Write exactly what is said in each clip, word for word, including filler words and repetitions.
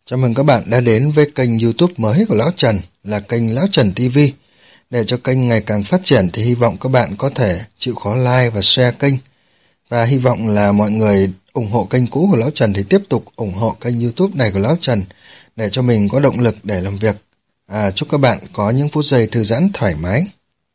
Chào mừng các bạn đã đến với kênh YouTube mới của Lão Trần là kênh Lão Trần ti vi. Để cho kênh ngày càng phát triển thì hy vọng các bạn có thể chịu khó like và share kênh. Và hy vọng là mọi người ủng hộ kênh cũ của Lão Trần thì tiếp tục ủng hộ kênh YouTube này của Lão Trần để cho mình có động lực để làm việc. À, chúc các bạn có những phút giây thư giãn thoải mái.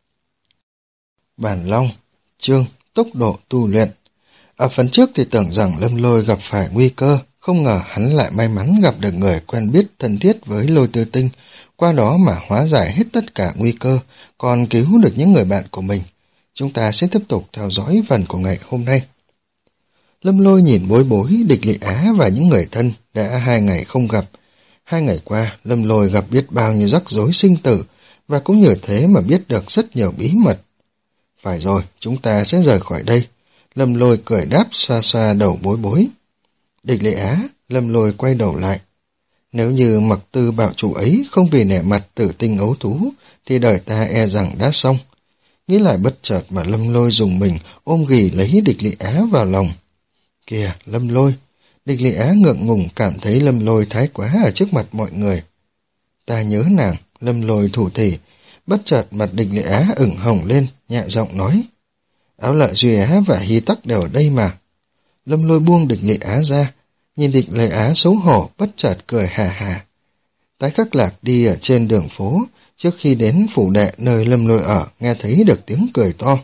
Bản Long, chương tốc độ tu luyện. Ở phần trước thì tưởng rằng Lâm Lôi gặp phải nguy cơ, không ngờ hắn lại may mắn gặp được người quen biết thân thiết với Lôi Tư Tinh, qua đó mà hóa giải hết tất cả nguy cơ, còn cứu được những người bạn của mình. Chúng ta sẽ tiếp tục theo dõi phần của ngày hôm nay. Lâm Lôi nhìn Bối Bối, Địch Lị Á và những người thân đã hai ngày không gặp. Hai ngày qua, Lâm Lôi gặp biết bao nhiêu rắc rối sinh tử, và cũng nhờ thế mà biết được rất nhiều bí mật. Phải rồi, chúng ta sẽ rời khỏi đây. Lâm Lôi cười đáp xoa xoa đầu Bối Bối. Địch Lị Á, Lâm Lôi quay đầu lại. Nếu như Mặc Tư bảo chủ ấy không vì nể mặt Tử Tinh ấu thú, thì đời ta e rằng đã xong. Nghĩ lại bất chợt mà Lâm Lôi dùng mình ôm ghì lấy Địch Lị Á vào lòng. Kìa, Lâm Lôi! Địch Lị Á ngượng ngùng cảm thấy Lâm Lôi thái quá ở trước mặt mọi người. Ta nhớ nàng, Lâm Lôi thủ thỉ. Bất chợt mặt Địch Lị Á ửng hồng lên, nhẹ giọng nói. Áo Lợi Duy Á và Hy Tắc đều ở đây mà. Lâm Lôi buông Địch Lị Á ra, nhìn Địch Lị Á xấu hổ, bất chợt cười hà hà. Tái Khắc Lạc đi ở trên đường phố, trước khi đến phủ đệ nơi Lâm Lôi ở, nghe thấy được tiếng cười to.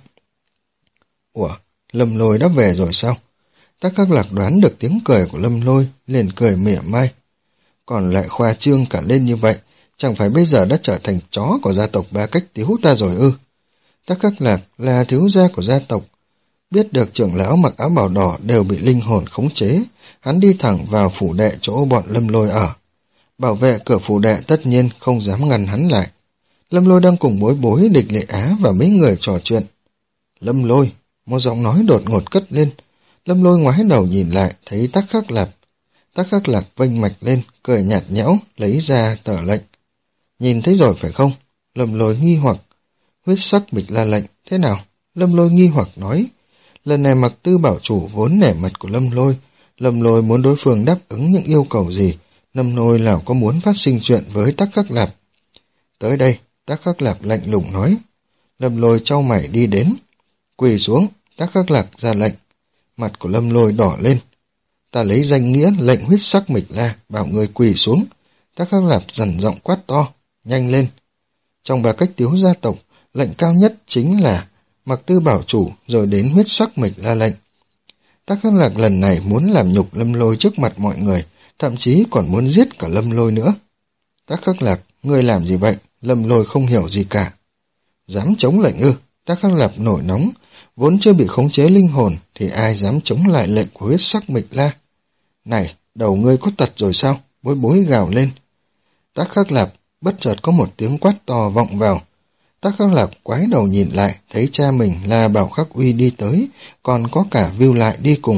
Ủa, Lâm Lôi đã về rồi sao? Tái Khắc Lạc đoán được tiếng cười của Lâm Lôi, liền cười mỉa mai. Còn lại khoa trương cả lên như vậy, chẳng phải bây giờ đã trở thành chó của gia tộc Ba Cách Tiếu ta rồi ư? Tái Khắc Lạc là thiếu gia của gia tộc. Biết được trưởng lão mặc áo bào đỏ đều bị linh hồn khống chế, hắn đi thẳng vào phủ đệ chỗ bọn Lâm Lôi ở. Bảo vệ cửa phủ đệ tất nhiên không dám ngăn hắn lại. Lâm Lôi đang cùng Bối Bối, Địch Lị Á và mấy người trò chuyện. Lâm Lôi, một giọng nói đột ngột cất lên. Lâm Lôi ngoái đầu nhìn lại, thấy Tắc Khắc Lạc. Tắc Khắc Lạc vênh mạch lên, cười nhạt nhẽo, lấy ra tờ lệnh. Nhìn thấy rồi phải không? Lâm Lôi nghi hoặc. Huyết sắc bịch la lệnh, thế nào? Lâm Lôi nghi hoặc nói. Lần này Mặc Tư bảo chủ vốn nể mặt của Lâm Lôi. Lâm Lôi muốn đối phương đáp ứng những yêu cầu gì, Lâm Lôi nào có muốn phát sinh chuyện với Tắc Khắc Lạc. Tới đây, Tắc Khắc Lạc lạnh lùng nói. Lâm Lôi chau mày đi đến. Quỳ xuống, Tắc Khắc Lạc ra lệnh. Mặt của Lâm Lôi đỏ lên. Ta lấy danh nghĩa lệnh huyết sắc mịch la, bảo người quỳ xuống. Tắc Khắc Lạc dằn giọng quát to. Nhanh lên. Trong Ba Cách Tiếu gia tộc, lệnh cao nhất chính là Mặc Tư bảo chủ rồi đến huyết sắc mịch la lệnh. Tắc Khắc Lạc lần này muốn làm nhục Lâm Lôi trước mặt mọi người, thậm chí còn muốn giết cả Lâm Lôi nữa. Tắc Khắc Lạc, ngươi làm gì vậy? Lâm Lôi không hiểu gì cả. Dám chống lệnh ư? Tắc Khắc Lạc nổi nóng, vốn chưa bị khống chế linh hồn thì ai dám chống lại lệnh của huyết sắc mịch la? Này, đầu ngươi có tật rồi sao? Bối Bối gào lên. Tắc Khắc Lạc bất chợt có một tiếng quát to vọng vào. Tắc Khắc Lạc quái đầu nhìn lại, thấy cha mình là Bảo Khắc Uy đi tới, còn có cả Vưu Lại đi cùng.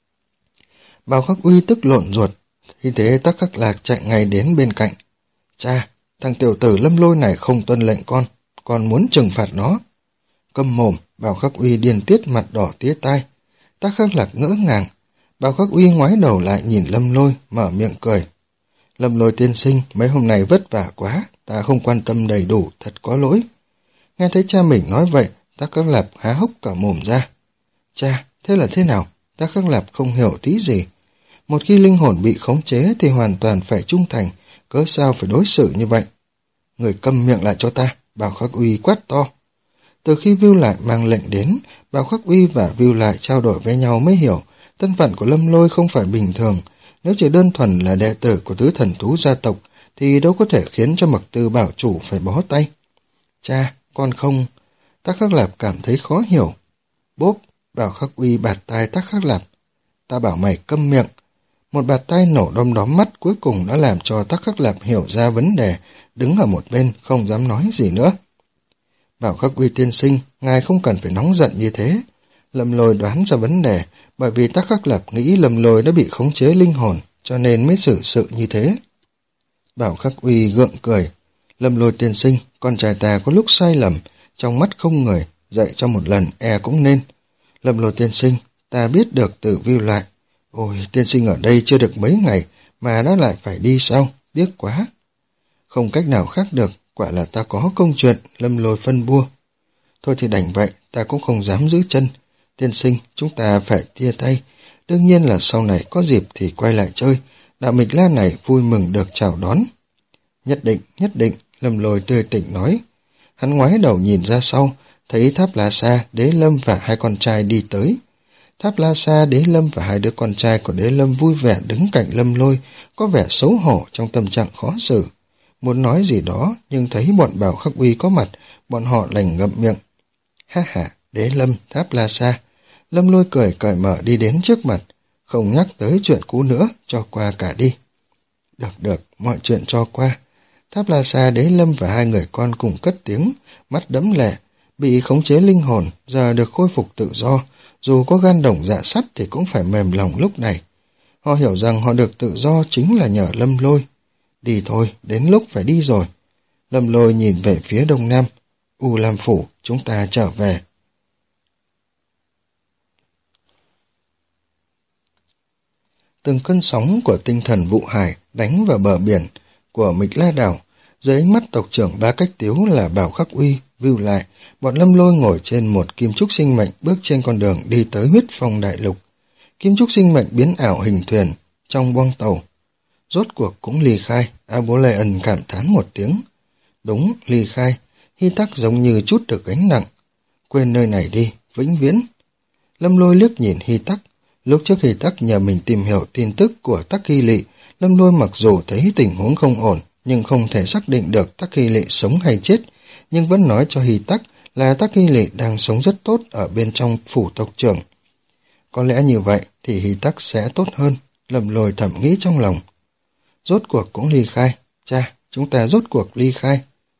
Bảo Khắc Uy tức lộn ruột, khi thế Tắc Khắc Lạc chạy ngay đến bên cạnh. Cha, thằng tiểu tử Lâm Lôi này không tuân lệnh con, con muốn trừng phạt nó. Câm mồm, Bảo Khắc Uy điên tiết mặt đỏ tía tai. Tắc Khắc Lạc ngỡ ngàng, Bảo Khắc Uy ngoái đầu lại nhìn Lâm Lôi, mở miệng cười. Lâm Lôi tiên sinh, mấy hôm nay vất vả quá, ta không quan tâm đầy đủ, thật có lỗi. Nghe thấy cha mình nói vậy, Tắc Khắc Lạc há hốc cả mồm ra. Cha, thế là thế nào? Tắc Khắc Lạc không hiểu tí gì. Một khi linh hồn bị khống chế thì hoàn toàn phải trung thành, cớ sao phải đối xử như vậy? Người câm miệng lại cho ta, Bảo Khắc Uy quát to. Từ khi Vưu Lại mang lệnh đến, Bảo Khắc Uy và Vưu Lại trao đổi với nhau mới hiểu, thân phận của Lâm Lôi không phải bình thường. Nếu chỉ đơn thuần là đệ tử của tứ thần thú gia tộc, thì đâu có thể khiến cho Mặc Tư bảo chủ phải bó tay. Cha, con không... Tắc Khắc Lạc cảm thấy khó hiểu. Bốp, Bảo Khắc Uy bạt tai Tắc Khắc Lạc. Ta bảo mày câm miệng. Một bạt tai nổ đom đóm mắt cuối cùng đã làm cho Tắc Khắc Lạc hiểu ra vấn đề, đứng ở một bên không dám nói gì nữa. Bảo Khắc Uy tiên sinh, ngài không cần phải nóng giận như thế. Lâm Lôi đoán ra vấn đề, bởi vì Tắc Khắc Lạc nghĩ Lâm Lôi đã bị khống chế linh hồn, cho nên mới xử sự như thế. Bảo Khắc Uy gượng cười. Lâm Lôi tiên sinh, con trai ta có lúc sai lầm, trong mắt không người, dạy cho một lần e cũng nên. Lâm Lôi tiên sinh, ta biết được từ Vưu Lại. Ôi, tiên sinh ở đây chưa được mấy ngày mà đã lại phải đi sao, tiếc quá. Không cách nào khác được, quả là ta có công chuyện, Lâm Lôi phân bua. Thôi thì đành vậy, ta cũng không dám giữ chân. Tiên sinh, chúng ta phải chia tay. Đương nhiên là sau này có dịp thì quay lại chơi. Đạo Mịch La này vui mừng được chào đón. Nhất định, nhất định, Lâm Lôi tươi tỉnh nói. Hắn ngoái đầu nhìn ra sau, thấy Tháp La Sa, Đế Lâm và hai con trai đi tới. Tháp La Sa, Đế Lâm và hai đứa con trai của Đế Lâm vui vẻ đứng cạnh Lâm Lôi, có vẻ xấu hổ trong tâm trạng khó xử. Muốn nói gì đó, nhưng thấy bọn Bảo Khắc Uy có mặt, bọn họ lành ngậm miệng. Ha ha, Đế Lâm, Tháp La Sa. Lâm Lôi cười cởi mở đi đến trước mặt, không nhắc tới chuyện cũ nữa, cho qua cả đi. Được được, mọi chuyện cho qua. Tháp La Sa, Đế Lâm và hai người con cùng cất tiếng, mắt đẫm lệ, bị khống chế linh hồn, giờ được khôi phục tự do, dù có gan đồng dạ sắt thì cũng phải mềm lòng lúc này. Họ hiểu rằng họ được tự do chính là nhờ Lâm Lôi. Đi thôi, đến lúc phải đi rồi. Lâm Lôi nhìn về phía đông nam. U Lam Phủ, chúng ta trở về. Từng cơn sóng của tinh thần vụ hải đánh vào bờ biển của Mịch La Đảo. Dưới ánh mắt tộc trưởng Ba Cách Tiếu là Bảo Khắc Uy, view lại, bọn Lâm Lôi ngồi trên một kim trúc sinh mệnh bước trên con đường đi tới huyết phong đại lục. Kim trúc sinh mệnh biến ảo hình thuyền trong boong tàu. Rốt cuộc cũng ly khai, A Bố Lê Ân cảm thán một tiếng. Đúng, ly khai, Hy Tắc giống như chút được gánh nặng. Quên nơi này đi, vĩnh viễn. Lâm Lôi liếc nhìn Hy Tắc. Lúc trước Hy Tắc nhờ mình tìm hiểu tin tức của Tắc Hy Lị, Lâm Lôi mặc dù thấy tình huống không ổn, nhưng không thể xác định được Tắc Hy Lị sống hay chết, nhưng vẫn nói cho Hy Tắc là Tắc Hy Lị đang sống rất tốt ở bên trong phủ tộc trưởng. Có lẽ như vậy thì Hy Tắc sẽ tốt hơn, Lâm Lôi thầm nghĩ trong lòng. Rốt cuộc cũng ly khai, cha, chúng ta rốt cuộc ly khai.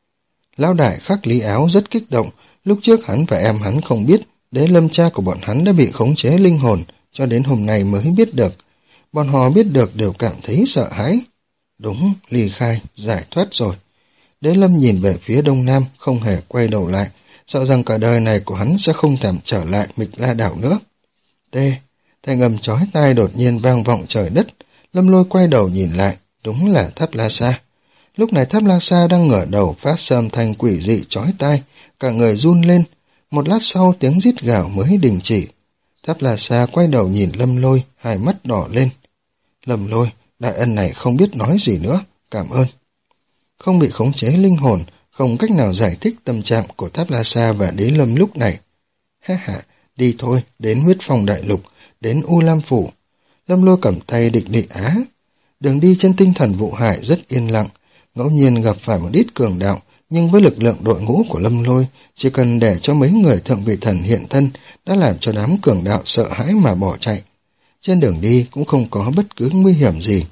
Lão đại Khắc Lý Áo rất kích động, lúc trước hắn và em hắn không biết, Đế Lâm cha của bọn hắn đã bị khống chế linh hồn, cho đến hôm nay mới biết được. Bọn họ biết được đều cảm thấy sợ hãi. Đúng, ly khai, giải thoát rồi. Đế Lâm nhìn về phía đông nam, không hề quay đầu lại, sợ rằng cả đời này của hắn sẽ không thèm trở lại Mịch La Đảo nữa. Tê, thanh âm chói tai đột nhiên vang vọng trời đất. Lâm Lôi quay đầu nhìn lại, đúng là Tháp La Sa. Lúc này Tháp La Sa đang ngửa đầu phát ra âm thanh quỷ dị chói tai, cả người run lên. Một lát sau tiếng rít gào mới đình chỉ. Tháp La Sa quay đầu nhìn Lâm Lôi, hai mắt đỏ lên. Lâm Lôi, đại ân này không biết nói gì nữa, cảm ơn. Không bị khống chế linh hồn, không cách nào giải thích tâm trạng của Tháp La Sa và Đế Lâm lúc này. Ha ha, đi thôi, đến huyết phong đại lục, đến U Lam Phủ. Lâm Lôi cầm tay địch địch á. Đường đi trên tinh thần vụ hải rất yên lặng, ngẫu nhiên gặp phải một ít cường đạo, nhưng với lực lượng đội ngũ của Lâm Lôi, chỉ cần để cho mấy người thượng vị thần hiện thân đã làm cho đám cường đạo sợ hãi mà bỏ chạy. Trên đường đi cũng không có bất cứ nguy hiểm gì.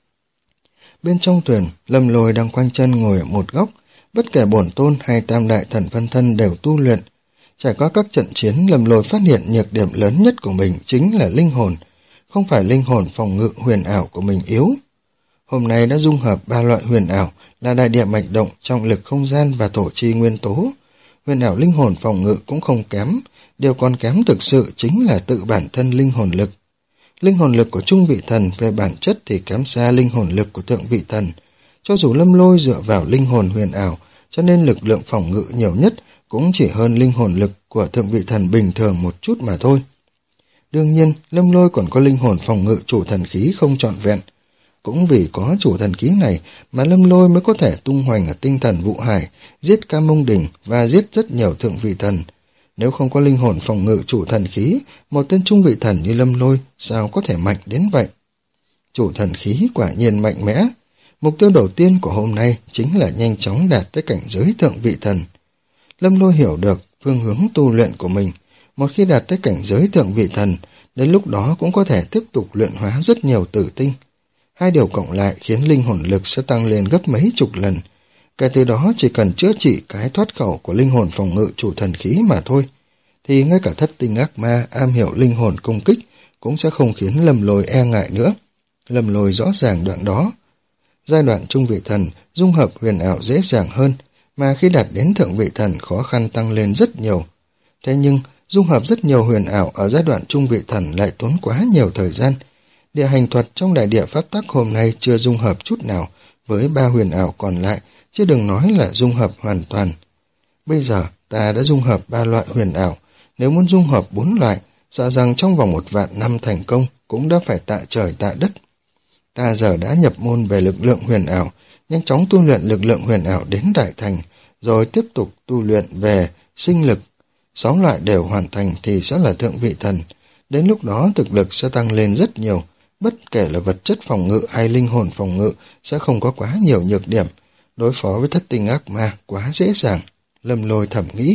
Bên trong thuyền, Lâm Lôi đang quanh chân ngồi ở một góc, bất kể bổn tôn hay tam đại thần phân thân đều tu luyện. Trải qua các trận chiến, Lâm Lôi phát hiện nhược điểm lớn nhất của mình chính là linh hồn, không phải linh hồn phòng ngự huyền ảo của mình yếu. Hôm nay đã dung hợp ba loại huyền ảo là đại địa mạch động, trọng lực không gian và thổ chi nguyên tố. Huyền ảo linh hồn phòng ngự cũng không kém, điều còn kém thực sự chính là tự bản thân linh hồn lực. Linh hồn lực của trung vị thần về bản chất thì kém xa linh hồn lực của thượng vị thần. Cho dù Lâm Lôi dựa vào linh hồn huyền ảo, cho nên lực lượng phòng ngự nhiều nhất cũng chỉ hơn linh hồn lực của thượng vị thần bình thường một chút mà thôi. Đương nhiên, Lâm Lôi còn có linh hồn phòng ngự chủ thần khí không trọn vẹn. Cũng vì có chủ thần khí này mà Lâm Lôi mới có thể tung hoành ở tinh thần vụ hải, giết Ca Mông Đình và giết rất nhiều thượng vị thần. Nếu không có linh hồn phòng ngự chủ thần khí, một tên trung vị thần như Lâm Lôi sao có thể mạnh đến vậy? Chủ thần khí quả nhiên mạnh mẽ. Mục tiêu đầu tiên của hôm nay chính là nhanh chóng đạt tới cảnh giới thượng vị thần. Lâm Lôi hiểu được phương hướng tu luyện của mình. Một khi đạt tới cảnh giới thượng vị thần, đến lúc đó cũng có thể tiếp tục luyện hóa rất nhiều tử tinh. Hai điều cộng lại khiến linh hồn lực sẽ tăng lên gấp mấy chục lần. Kể từ đó chỉ cần chữa trị cái thoát khẩu của linh hồn phòng ngự chủ thần khí mà thôi, thì ngay cả thất tinh ác ma am hiểu linh hồn công kích cũng sẽ không khiến Lâm Lôi e ngại nữa. Lâm Lôi rõ ràng đoạn đó. Giai đoạn trung vị thần dung hợp huyền ảo dễ dàng hơn, mà khi đạt đến thượng vị thần khó khăn tăng lên rất nhiều. Thế nhưng dung hợp rất nhiều huyền ảo ở giai đoạn trung vị thần lại tốn quá nhiều thời gian. Địa hành thuật trong đại địa pháp tắc hôm nay chưa dung hợp chút nào với ba huyền ảo còn lại, chứ đừng nói là dung hợp hoàn toàn. Bây giờ ta đã dung hợp ba loại huyền ảo, nếu muốn dung hợp bốn loại, sợ rằng trong vòng một vạn năm thành công cũng đã phải tạ trời tạ đất. Ta giờ đã nhập môn về lực lượng huyền ảo, nhanh chóng tu luyện lực lượng huyền ảo đến đại thành, rồi tiếp tục tu luyện về sinh lực. Sáu loại đều hoàn thành thì sẽ là thượng vị thần. Đến lúc đó thực lực sẽ tăng lên rất nhiều, bất kể là vật chất phòng ngự hay linh hồn phòng ngự sẽ không có quá nhiều nhược điểm. Đối phó với thất tinh ác ma quá dễ dàng, Lâm Lôi thầm nghĩ.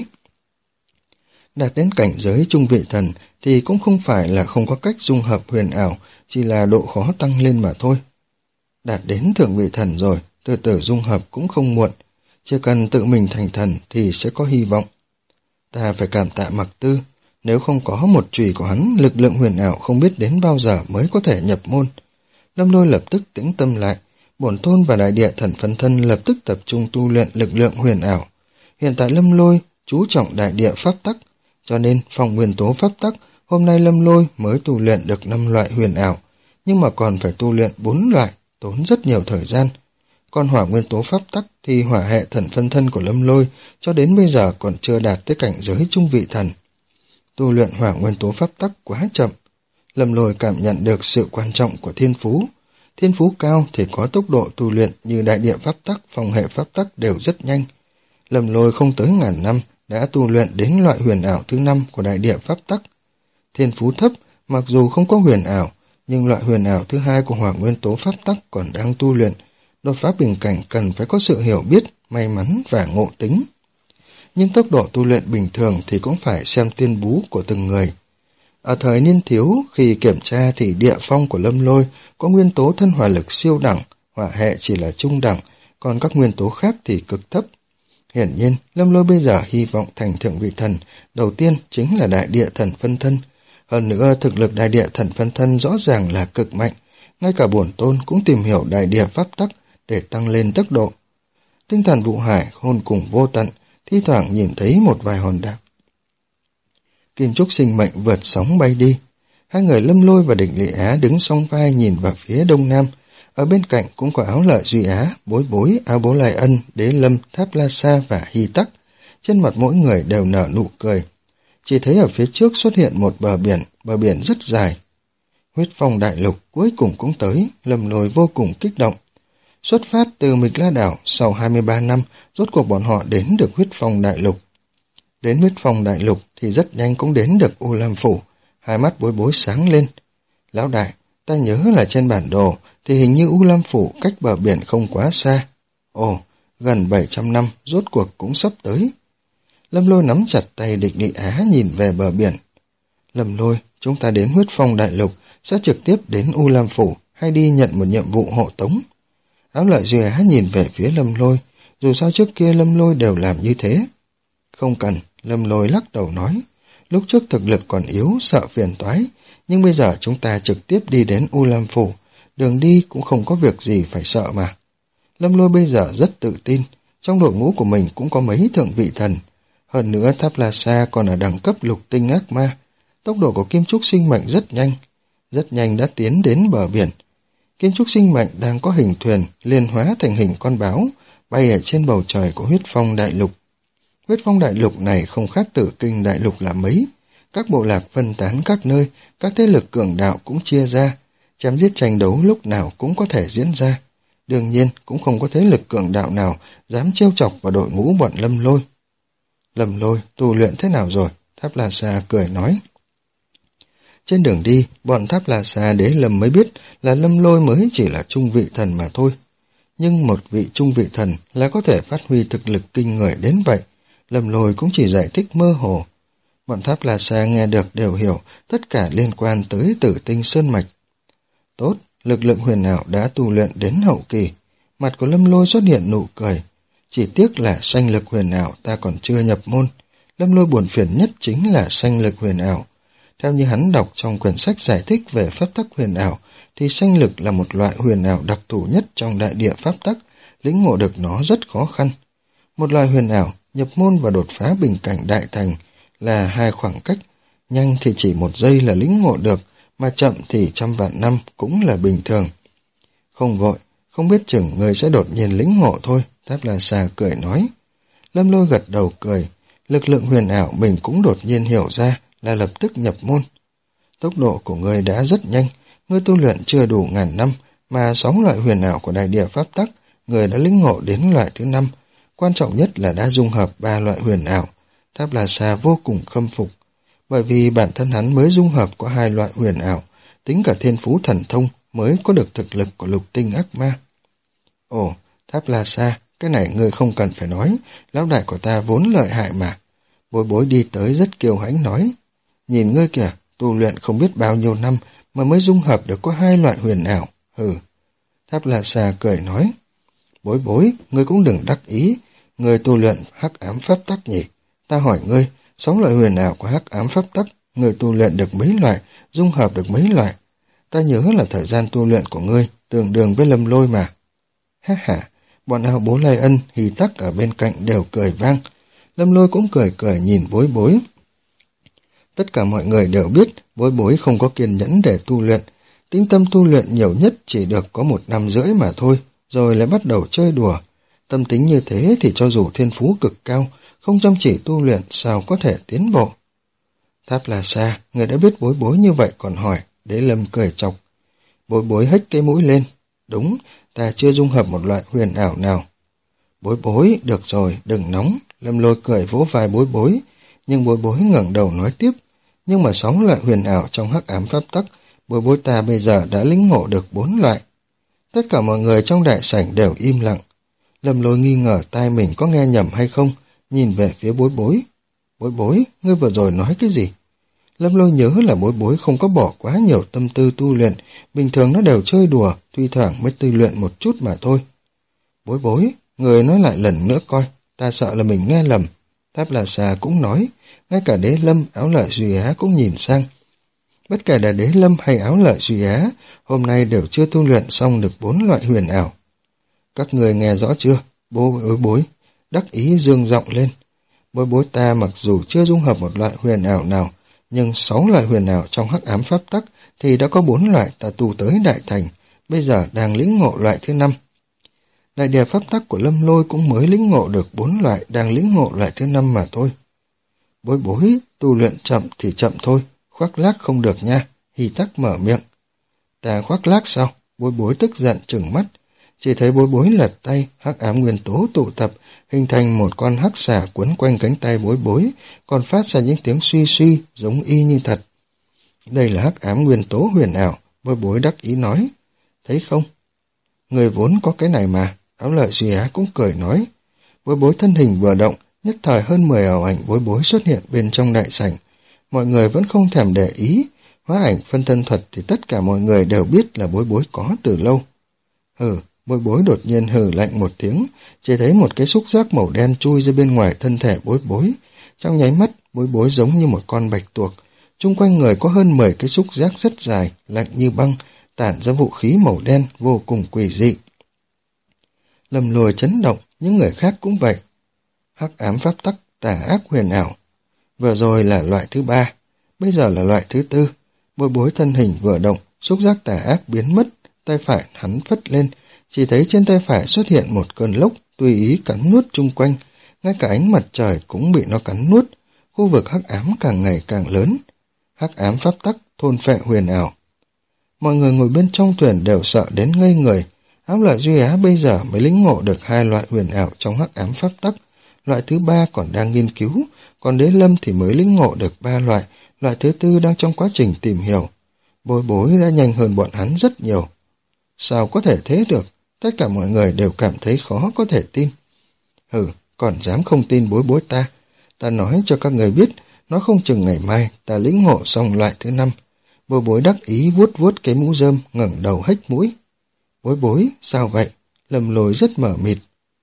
Đạt đến cảnh giới trung vị thần thì cũng không phải là không có cách dung hợp huyền ảo, chỉ là độ khó tăng lên mà thôi. Đạt đến thượng vị thần rồi, từ từ dung hợp cũng không muộn, chỉ cần tự mình thành thần thì sẽ có hy vọng. Ta phải cảm tạ Mặc Tư, nếu không có một chùy của hắn, lực lượng huyền ảo không biết đến bao giờ mới có thể nhập môn. Lâm Lôi lập tức tĩnh tâm lại, bổn tôn và đại địa thần phân thân lập tức tập trung tu luyện lực lượng huyền ảo. Hiện tại Lâm Lôi chú trọng đại địa pháp tắc, cho nên phòng nguyên tố pháp tắc hôm nay Lâm Lôi mới tu luyện được năm loại huyền ảo, nhưng mà còn phải tu luyện bốn loại, tốn rất nhiều thời gian. Còn hỏa nguyên tố pháp tắc thì hỏa hệ thần phân thân của Lâm Lôi cho đến bây giờ còn chưa đạt tới cảnh giới trung vị thần. Tu luyện hỏa nguyên tố pháp tắc quá chậm. Lâm Lôi cảm nhận được sự quan trọng của thiên phú. Thiên phú cao thì có tốc độ tu luyện như đại địa pháp tắc, phòng hệ pháp tắc đều rất nhanh. Lâm Lôi không tới ngàn năm đã tu luyện đến loại huyền ảo thứ năm của đại địa pháp tắc. Thiên phú thấp, mặc dù không có huyền ảo, nhưng loại huyền ảo thứ hai của hỏa nguyên tố pháp tắc còn đang tu luyện. Đột phá bình cảnh cần phải có sự hiểu biết, may mắn và ngộ tính. Nhưng tốc độ tu luyện bình thường thì cũng phải xem tiên bú của từng người. Ở thời niên thiếu, khi kiểm tra thì địa phong của Lâm Lôi có nguyên tố thân hỏa lực siêu đẳng, hỏa hệ chỉ là trung đẳng, còn các nguyên tố khác thì cực thấp. Hiển nhiên, Lâm Lôi bây giờ hy vọng thành thượng vị thần, đầu tiên chính là đại địa thần phân thân. Hơn nữa, thực lực đại địa thần phân thân rõ ràng là cực mạnh, ngay cả bổn tôn cũng tìm hiểu đại địa pháp tắc để tăng lên tốc độ. Tinh thần vụ hải hôn cùng vô tận, thi thoảng nhìn thấy một vài hòn đảo. Kim Trúc sinh mệnh vượt sóng bay đi. Hai người Lâm Lôi và Địch Lệ Á đứng song vai nhìn vào phía đông nam. Ở bên cạnh cũng có Áo Lợi Duy Á, Bối Bối, Áo Bố Lai Ân, Đế Lâm, Tháp La Sa và Hy Tắc. Trên mặt mỗi người đều nở nụ cười. Chỉ thấy ở phía trước xuất hiện một bờ biển, bờ biển rất dài. Huyết Phong Đại Lục cuối cùng cũng tới, Lâm Lôi vô cùng kích động. Xuất phát từ Mịch La Đảo, sau hai mươi ba năm, rốt cuộc bọn họ đến được Huyết Phong Đại Lục. Đến Huyết Phong Đại Lục thì rất nhanh cũng đến được U Lam Phủ, hai mắt Bối Bối sáng lên. Lão đại, ta nhớ là trên bản đồ thì hình như U Lam Phủ cách bờ biển không quá xa. Ồ, gần bảy trăm năm, rốt cuộc cũng sắp tới. Lâm Lôi nắm chặt tay Địch Lị Á nhìn về bờ biển. Lâm Lôi, chúng ta đến Huyết Phong Đại Lục, sẽ trực tiếp đến U Lam Phủ hay đi nhận một nhiệm vụ hộ tống? Áo Lợi Duy Á nhìn về phía Lâm Lôi, dù sao trước kia Lâm Lôi đều làm như thế. Không cần, Lâm Lôi lắc đầu nói, lúc trước thực lực còn yếu, sợ phiền toái, nhưng bây giờ chúng ta trực tiếp đi đến U Lam Phủ, đường đi cũng không có việc gì phải sợ mà. Lâm Lôi bây giờ rất tự tin, trong đội ngũ của mình cũng có mấy thượng vị thần, hơn nữa Tháp La Sa còn ở đẳng cấp lục tinh ác ma, tốc độ của Kim Trúc sinh mệnh rất nhanh, rất nhanh đã tiến đến bờ biển. Kim Trúc sinh mệnh đang có hình thuyền liên hóa thành hình con báo, bay ở trên bầu trời của Huyết Phong Đại Lục. Huyết Phong Đại Lục này không khác Tử Kinh Đại Lục là mấy, các bộ lạc phân tán các nơi, các thế lực cường đạo cũng chia ra, chém giết tranh đấu lúc nào cũng có thể diễn ra. Đương nhiên cũng không có thế lực cường đạo nào dám trêu chọc vào đội ngũ bọn Lâm Lôi. Lâm Lôi tu luyện thế nào rồi? Tháp La Sa cười nói. Trên đường đi, bọn Tháp La Sa Đế Lâm mới biết là Lâm Lôi mới chỉ là trung vị thần mà thôi. Nhưng một vị trung vị thần là có thể phát huy thực lực kinh người đến vậy. Lâm Lôi cũng chỉ giải thích mơ hồ. Bọn Tháp La Sa nghe được đều hiểu tất cả liên quan tới Tử Tinh Sơn Mạch. Tốt, lực lượng huyền ảo đã tu luyện đến hậu kỳ. Mặt của Lâm Lôi xuất hiện nụ cười. Chỉ tiếc là sanh lực huyền ảo ta còn chưa nhập môn. Lâm Lôi buồn phiền nhất chính là sanh lực huyền ảo. Theo như hắn đọc trong quyển sách giải thích về pháp tắc huyền ảo, thì sanh lực là một loại huyền ảo đặc thù nhất trong đại địa pháp tắc, lĩnh ngộ được nó rất khó khăn. Một loại huyền ảo, nhập môn và đột phá bình cảnh đại thành là hai khoảng cách, nhanh thì chỉ một giây là lĩnh ngộ được, mà chậm thì trăm vạn năm cũng là bình thường. Không vội, không biết chừng người sẽ đột nhiên lĩnh ngộ thôi, Tháp La Sa cười nói. Lâm Lôi gật đầu cười, lực lượng huyền ảo mình cũng đột nhiên hiểu ra là lập tức nhập môn. Tốc độ của ngươi đã rất nhanh, ngươi tu luyện chưa đủ ngàn năm, mà sáu loại huyền ảo của đại địa pháp tắc, người đã lĩnh ngộ đến loại thứ năm. Quan trọng nhất là đã dung hợp ba loại huyền ảo. Tháp La Sa vô cùng khâm phục, bởi vì bản thân hắn mới dung hợp có hai loại huyền ảo, tính cả thiên phú thần thông mới có được thực lực của lục tinh ác ma. Ồ, Tháp La Sa, cái này ngươi không cần phải nói, lão đại của ta vốn lợi hại mà. Bối Bối đi tới rất kiêu hãnh nói, nhìn ngươi kìa, tu luyện không biết bao nhiêu năm mà mới dung hợp được có hai loại huyền ảo, hừ. Tháp La Sa cười nói, Bối Bối, ngươi cũng đừng đắc ý, ngươi tu luyện hắc ám pháp tắc nhỉ? Ta hỏi ngươi, sáu loại huyền ảo của hắc ám pháp tắc, ngươi tu luyện được mấy loại, dung hợp được mấy loại? Ta nhớ là thời gian tu luyện của ngươi tương đương với Lâm Lôi mà. Ha ha, bọn áo bố Lai Ân, Hì Tắc ở bên cạnh đều cười vang. Lâm Lôi cũng cười cười nhìn Bối Bối. Tất cả mọi người đều biết Bối Bối không có kiên nhẫn để tu luyện, tĩnh tâm tu luyện nhiều nhất chỉ được có một năm rưỡi mà thôi, rồi lại bắt đầu chơi đùa. Tâm tính như thế thì cho dù thiên phú cực cao, không chăm chỉ tu luyện sao có thể tiến bộ. Tháp La Sa, người đã biết Bối Bối như vậy còn hỏi, Đế Lâm cười chọc. Bối Bối hếch cái mũi lên. Đúng, ta chưa dung hợp một loại huyền ảo nào. Bối Bối, được rồi, đừng nóng. Lâm Lôi cười vỗ vai Bối Bối, nhưng Bối Bối ngẩng đầu nói tiếp. Nhưng mà sáu loại huyền ảo trong hắc ám pháp tắc, Bối Bối ta bây giờ đã lĩnh ngộ được bốn loại. Tất cả mọi người trong đại sảnh đều im lặng. Lâm Lôi nghi ngờ tai mình có nghe nhầm hay không, nhìn về phía Bối Bối. Bối Bối, ngươi vừa rồi nói cái gì? Lâm Lôi nhớ là Bối Bối không có bỏ quá nhiều tâm tư tu luyện, bình thường nó đều chơi đùa, thi thoảng mới tu luyện một chút mà thôi. Bối Bối, người nói lại lần nữa coi, ta sợ là mình nghe lầm. Tháp La Sa cũng nói, ngay cả Đế Lâm, Áo Lợi Duy Á cũng nhìn sang. Bất kể là Đế Lâm hay Áo Lợi Duy Á, hôm nay đều chưa tu luyện xong được bốn loại huyền ảo. Các người nghe rõ chưa? Bối Bối, đắc ý dương giọng lên. Bối Bối ta mặc dù chưa dung hợp một loại huyền ảo nào, nhưng sáu loại huyền ảo trong hắc ám pháp tắc thì đã có bốn loại ta tu tới đại thành, bây giờ đang lĩnh ngộ loại thứ năm. Đại địa pháp tắc của Lâm Lôi cũng mới lĩnh ngộ được bốn loại, đang lĩnh ngộ loại thứ năm mà thôi. Bối Bối, tu luyện chậm thì chậm thôi, khoác lác không được nha. Hì Tắc mở miệng. Ta khoác lác sao? Bối Bối tức giận trừng mắt. Chỉ thấy Bối Bối lật tay, hắc ám nguyên tố tụ tập, hình thành một con hắc xà quấn quanh cánh tay Bối Bối, còn phát ra những tiếng suy suy, giống y như thật. Đây là hắc ám nguyên tố huyền ảo, Bối Bối đắc ý nói. Thấy không? Người vốn có cái này mà, Áo Lợi Duy Á cũng cười nói. Bối Bối thân hình vừa động, nhất thời hơn mười ảo ảnh Bối Bối xuất hiện bên trong đại sảnh. Mọi người vẫn không thèm để ý, hóa ảnh phân thân thuật thì tất cả mọi người đều biết là Bối Bối có từ lâu. Hừ, Bối Bối đột nhiên hừ lạnh một tiếng, chỉ thấy một cái xúc giác màu đen chui ra bên ngoài thân thể Bối Bối. Trong nháy mắt, Bối Bối giống như một con bạch tuộc, chung quanh người có hơn mười cái xúc giác rất dài, lạnh như băng, tản ra vũ khí màu đen vô cùng quỷ dị. Lâm Lôi chấn động, những người khác cũng vậy. Hắc ám pháp tắc, tà ác huyền ảo. Vừa rồi là loại thứ ba, bây giờ là loại thứ tư. Bối Bối thân hình vừa động, xúc giác tà ác biến mất, tay phải hắn phất lên, chỉ thấy trên tay phải xuất hiện một cơn lốc tùy ý cắn nuốt chung quanh, ngay cả ánh mặt trời cũng bị nó cắn nuốt. Khu vực hắc ám càng ngày càng lớn. Hắc ám pháp tắc, thôn phệ huyền ảo. Mọi người ngồi bên trong thuyền đều sợ đến ngây người. Áo Lợi Duy Á bây giờ mới lĩnh ngộ được hai loại huyền ảo trong hắc ám pháp tắc, loại thứ ba còn đang nghiên cứu, còn Đế Lâm thì mới lĩnh ngộ được ba loại, loại thứ tư đang trong quá trình tìm hiểu. Bối Bối đã nhanh hơn bọn hắn rất nhiều. Sao có thể thế được? Tất cả mọi người đều cảm thấy khó có thể tin. Hừ, còn dám không tin Bối Bối ta? Ta nói cho các người biết, nó không chừng ngày mai ta lĩnh ngộ xong loại thứ năm. Bối Bối đắc ý vuốt vuốt cái mũ rơm, ngẩng đầu hếch mũi. Bối Bối, sao vậy? Lâm Lôi rất mở mịt.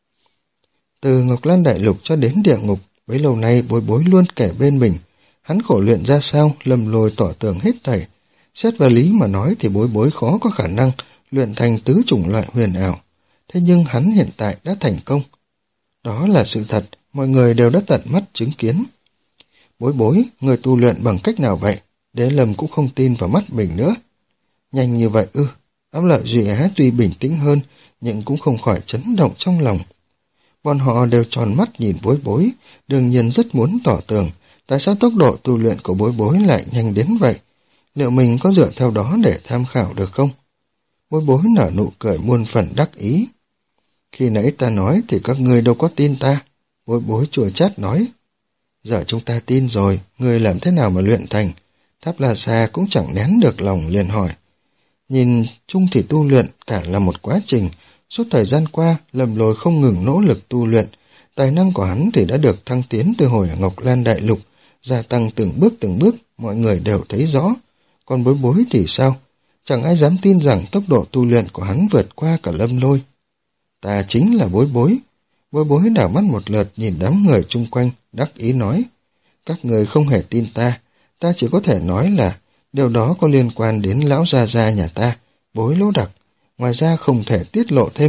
Từ Ngọc Lan Đại Lục cho đến địa ngục, bấy lâu nay Bối Bối luôn kể bên mình. Hắn khổ luyện ra sao, Lâm Lôi tỏ tường hết thảy. Xét vào lý mà nói thì Bối Bối khó có khả năng luyện thành tứ chủng loại huyền ảo. Thế nhưng hắn hiện tại đã thành công. Đó là sự thật, mọi người đều đã tận mắt chứng kiến. Bối Bối, người tu luyện bằng cách nào vậy? Đế Lâm cũng không tin vào mắt mình nữa. Nhanh như vậy ư? Ám Lợi Duy Á tuy bình tĩnh hơn, nhưng cũng không khỏi chấn động trong lòng. Bọn họ đều tròn mắt nhìn Bối Bối, đương nhiên rất muốn tỏ tường, tại sao tốc độ tu luyện của Bối Bối lại nhanh đến vậy? Liệu mình có dựa theo đó để tham khảo được không? Bối Bối nở nụ cười muôn phần đắc ý. Khi nãy ta nói thì các ngươi đâu có tin ta. Bối Bối chua chát nói. Giờ chúng ta tin rồi, ngươi làm thế nào mà luyện thành? Tháp La Sa cũng chẳng nén được lòng liền hỏi. Nhìn chung thì tu luyện cả là một quá trình. Suốt thời gian qua, Lâm Lôi không ngừng nỗ lực tu luyện. Tài năng của hắn thì đã được thăng tiến từ hồi ở Ngọc Lan Đại Lục, gia tăng từng bước từng bước, mọi người đều thấy rõ. Còn Bối Bối thì sao? Chẳng ai dám tin rằng tốc độ tu luyện của hắn vượt qua cả Lâm Lôi. Ta chính là Bối Bối. Bối Bối đảo mắt một lượt nhìn đám người chung quanh, đắc ý nói. Các người không hề tin ta, ta chỉ có thể nói là điều đó có liên quan đến lão gia gia nhà ta, Bối Lỗ Đặc, ngoài ra không thể tiết lộ thêm.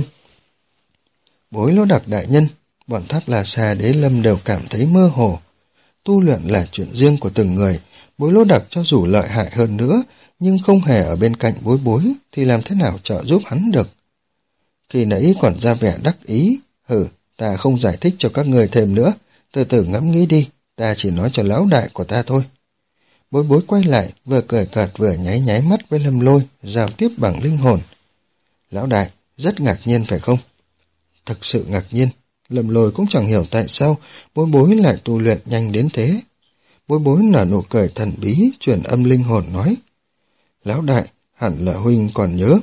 Bối Lỗ Đặc đại nhân, bọn Tháp La Sa Đế Lâm đều cảm thấy mơ hồ. Tu luyện là chuyện riêng của từng người, Bối Lỗ Đặc cho dù lợi hại hơn nữa, nhưng không hề ở bên cạnh Bối Bối thì làm thế nào trợ giúp hắn được. Khi nãy còn ra vẻ đắc ý, hừ, ta không giải thích cho các người thêm nữa, từ từ ngẫm nghĩ đi, ta chỉ nói cho lão đại của ta thôi. Bối Bối quay lại, vừa cười cợt vừa nháy nháy mắt với Lâm Lôi, giao tiếp bằng linh hồn. Lão đại, rất ngạc nhiên phải không? Thực sự ngạc nhiên, Lâm Lôi cũng chẳng hiểu tại sao Bối Bối lại tu luyện nhanh đến thế. Bối Bối nở nụ cười thần bí, chuyển âm linh hồn nói. Lão đại, hẳn là huynh còn nhớ.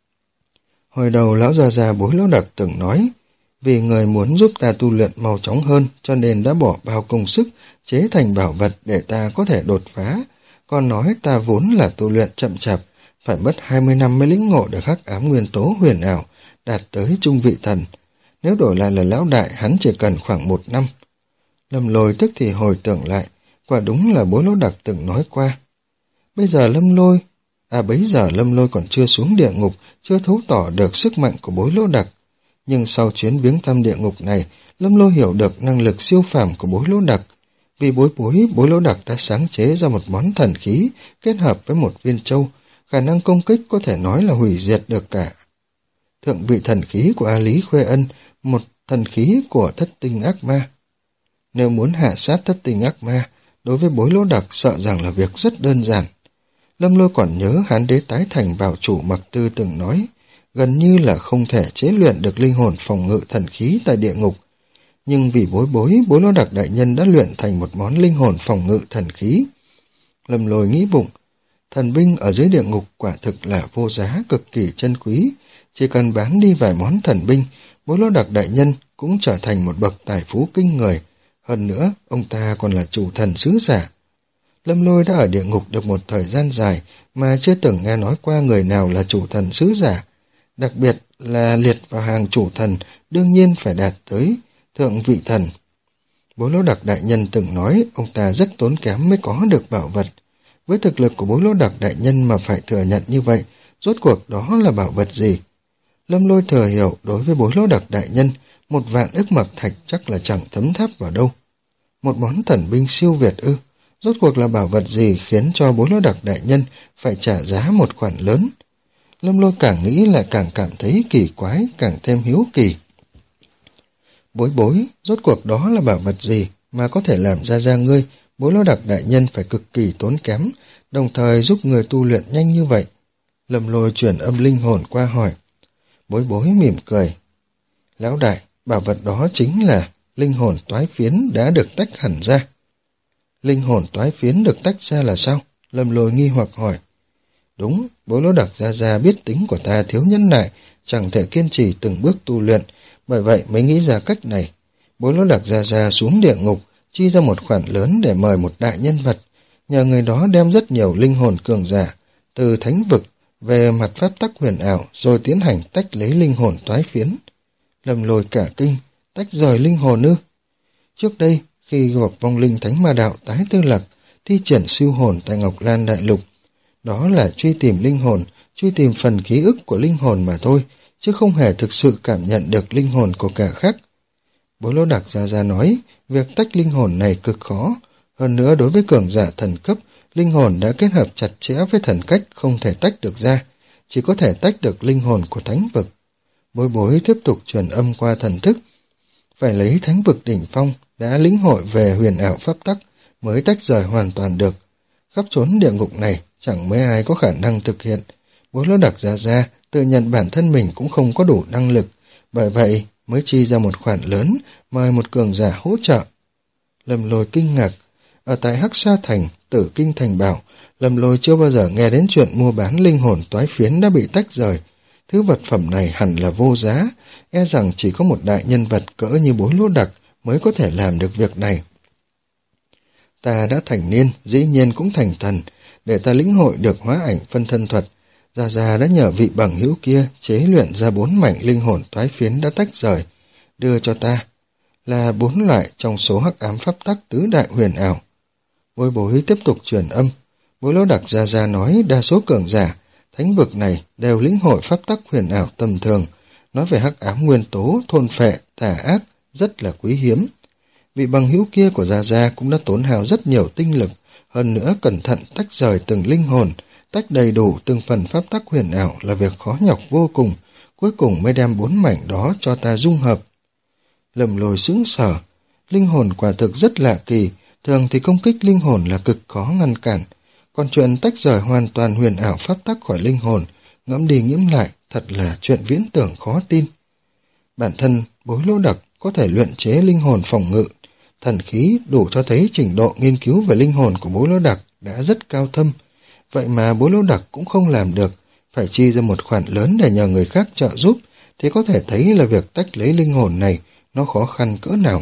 Hồi đầu lão gia gia Bối Lỗ Đặc từng nói, vì người muốn giúp ta tu luyện mau chóng hơn cho nên đã bỏ bao công sức chế thành bảo vật để ta có thể đột phá, còn nói ta vốn là tu luyện chậm chạp, phải mất hai mươi năm mới lĩnh ngộ được hắc ám nguyên tố huyền ảo, đạt tới trung vị thần. Nếu đổi lại là lão đại hắn chỉ cần khoảng một năm. Lâm Lôi tức thì hồi tưởng lại, quả đúng là Bối Lỗ Đặc từng nói qua. Bây giờ Lâm Lôi, à bấy giờ Lâm Lôi còn chưa xuống địa ngục, chưa thấu tỏ được sức mạnh của Bối Lỗ Đặc. Nhưng sau chuyến viếng thăm địa ngục này, Lâm Lôi hiểu được năng lực siêu phàm của Bối Lỗ Đặc. Vì bối bối, Bối Lỗ Đặc đã sáng chế ra một món thần khí kết hợp với một viên châu, khả năng công kích có thể nói là hủy diệt được cả. Thượng vị thần khí của A Lý Khuê Ân, một thần khí của thất tinh ác ma. Nếu muốn hạ sát thất tinh ác ma, đối với Bối Lỗ Đặc sợ rằng là việc rất đơn giản. Lâm Lôi còn nhớ Hán Đế tái thành bảo chủ Mặc Tư từng nói, gần như là không thể chế luyện được linh hồn phòng ngự thần khí tại địa ngục. Nhưng vì bối bối, Bối Lỗ Đặc đại nhân đã luyện thành một món linh hồn phòng ngự thần khí. Lâm Lôi nghĩ bụng, thần binh ở dưới địa ngục quả thực là vô giá, cực kỳ chân quý. Chỉ cần bán đi vài món thần binh, Bối Lỗ Đặc đại nhân cũng trở thành một bậc tài phú kinh người. Hơn nữa, ông ta còn là chủ thần sứ giả. Lâm Lôi đã ở địa ngục được một thời gian dài mà chưa từng nghe nói qua người nào là chủ thần sứ giả. Đặc biệt là liệt vào hàng chủ thần, đương nhiên phải đạt tới thượng vị thần. Bối Lỗ Đặc đại nhân từng nói ông ta rất tốn kém mới có được bảo vật. Với thực lực của Bối Lỗ Đặc đại nhân mà phải thừa nhận như vậy, rốt cuộc đó là bảo vật gì? Lâm Lôi thừa hiểu đối với Bối Lỗ Đặc đại nhân, một vạn ức mật thạch chắc là chẳng thấm tháp vào đâu. Một món thần binh siêu việt ư? Rốt cuộc là bảo vật gì khiến cho Bối Lỗ Đặc đại nhân phải trả giá một khoản lớn? Lâm Lôi càng nghĩ lại càng cảm thấy kỳ quái, càng thêm hiếu kỳ. Bối bối, rốt cuộc đó là bảo vật gì mà có thể làm ra ra ngươi, Bối Lỗ Đặc đại nhân phải cực kỳ tốn kém, đồng thời giúp người tu luyện nhanh như vậy? Lâm Lôi chuyển âm linh hồn qua hỏi. Bối bối mỉm cười. Lão đại, bảo vật đó chính là linh hồn toái phiến đã được tách hẳn ra. Linh hồn toái phiến được tách ra là sao? Lâm Lôi nghi hoặc hỏi. Đúng, Bối Lỗ Đặc gia gia biết tính của ta thiếu nhân nại, chẳng thể kiên trì từng bước tu luyện, bởi vậy mới nghĩ ra cách này. Bối Lỗ Đặc gia gia xuống địa ngục, chi ra một khoản lớn để mời một đại nhân vật, nhờ người đó đem rất nhiều linh hồn cường giả từ thánh vực về mặt pháp tắc huyền ảo, rồi tiến hành tách lấy linh hồn toái phiến. Lâm Lôi cả kinh, tách rời linh hồn ư? Trước đây, khi gặp vong linh thánh ma đạo tái tư lạc, thi triển siêu hồn tại Ngọc Lan Đại Lục, đó là truy tìm linh hồn, truy tìm phần ký ức của linh hồn mà thôi, chứ không hề thực sự cảm nhận được linh hồn của kẻ khác. Bối Lỗ Đặc gia gia nói, việc tách linh hồn này cực khó, hơn nữa đối với cường giả thần cấp, linh hồn đã kết hợp chặt chẽ với thần cách không thể tách được ra, chỉ có thể tách được linh hồn của thánh vực. Bối bối tiếp tục truyền âm qua thần thức. Phải lấy thánh vực đỉnh phong đã lĩnh hội về huyền ảo pháp tắc mới tách rời hoàn toàn được. Khắp chốn địa ngục này chẳng mấy ai có khả năng thực hiện. Bối Lô Đặc ra ra tự nhận bản thân mình cũng không có đủ năng lực, bởi vậy mới chi ra một khoản lớn mời một cường giả hỗ trợ. Lâm Lôi kinh ngạc. Ở tại Hắc Sa Thành, Tử Kinh Thành bảo, Lâm Lôi chưa bao giờ nghe đến chuyện mua bán linh hồn toái phiến đã bị tách rời. Thứ vật phẩm này hẳn là vô giá, e rằng chỉ có một đại nhân vật cỡ như Bối Lô Đặc mới có thể làm được việc này. Ta đã thành niên, dĩ nhiên cũng thành thần, để ta lĩnh hội được hóa ảnh phân thân thuật. Gia Gia đã nhờ vị bằng hữu kia chế luyện ra bốn mảnh linh hồn toái phiến đã tách rời, đưa cho ta. Là bốn loại trong số hắc ám pháp tắc tứ đại huyền ảo. Bối bối tiếp tục truyền âm. Bối Lô Đặc Gia Gia nói đa số cường giả thánh vực này đều lĩnh hội pháp tắc huyền ảo tầm thường, nói về hắc ám nguyên tố, thôn phệ, tà ác, rất là quý hiếm. Vị bằng hữu kia của Gia Gia cũng đã tốn hao rất nhiều tinh lực, hơn nữa cẩn thận tách rời từng linh hồn, tách đầy đủ từng phần pháp tắc huyền ảo là việc khó nhọc vô cùng, cuối cùng mới đem bốn mảnh đó cho ta dung hợp. Lâm Lôi sững sờ, linh hồn quả thực rất lạ kỳ, thường thì công kích linh hồn là cực khó ngăn cản, còn chuyện tách rời hoàn toàn huyền ảo pháp tắc khỏi linh hồn, ngẫm đi ngẫm lại, thật là chuyện viễn tưởng khó tin. Bản thân Bối Lô Đặc có thể luyện chế linh hồn phòng ngự, thần khí đủ cho thấy trình độ nghiên cứu về linh hồn của Bối Lô Đặc đã rất cao thâm, vậy mà Bối Lô Đặc cũng không làm được, phải chi ra một khoản lớn để nhờ người khác trợ giúp, thì có thể thấy là việc tách lấy linh hồn này nó khó khăn cỡ nào.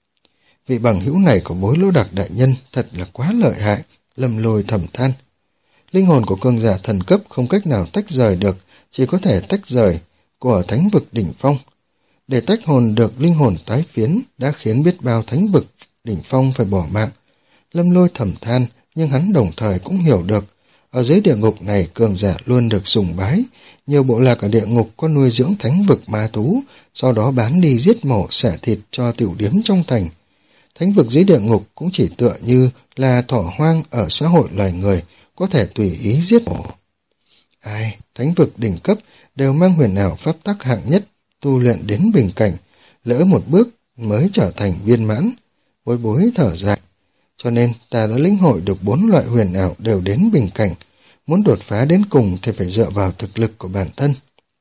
Vị bằng hữu này của Bối Lô Đặc đại nhân thật là quá lợi hại, Lâm Lôi thầm than. Linh hồn của cường giả thần cấp không cách nào tách rời được, chỉ có thể tách rời của thánh vực đỉnh phong. Để tách hồn được linh hồn tái phiến đã khiến biết bao thánh vực đỉnh phong phải bỏ mạng. Lâm Lôi thầm than, nhưng hắn đồng thời cũng hiểu được, ở dưới địa ngục này cường giả luôn được sùng bái, nhiều bộ lạc ở địa ngục có nuôi dưỡng thánh vực ma thú, sau đó bán đi giết mổ xẻ thịt cho tiểu điếm trong thành. Thánh vực dưới địa ngục cũng chỉ tựa như là thỏ hoang ở xã hội loài người, có thể tùy ý giết mổ. Ai, thánh vực đỉnh cấp đều mang huyền ảo pháp tắc hạng nhất, tu luyện đến bình cảnh, lỡ một bước mới trở thành viên mãn. Bối Bối thở dài, cho nên ta đã lĩnh hội được bốn loại huyền ảo đều đến bình cảnh, muốn đột phá đến cùng thì phải dựa vào thực lực của bản thân.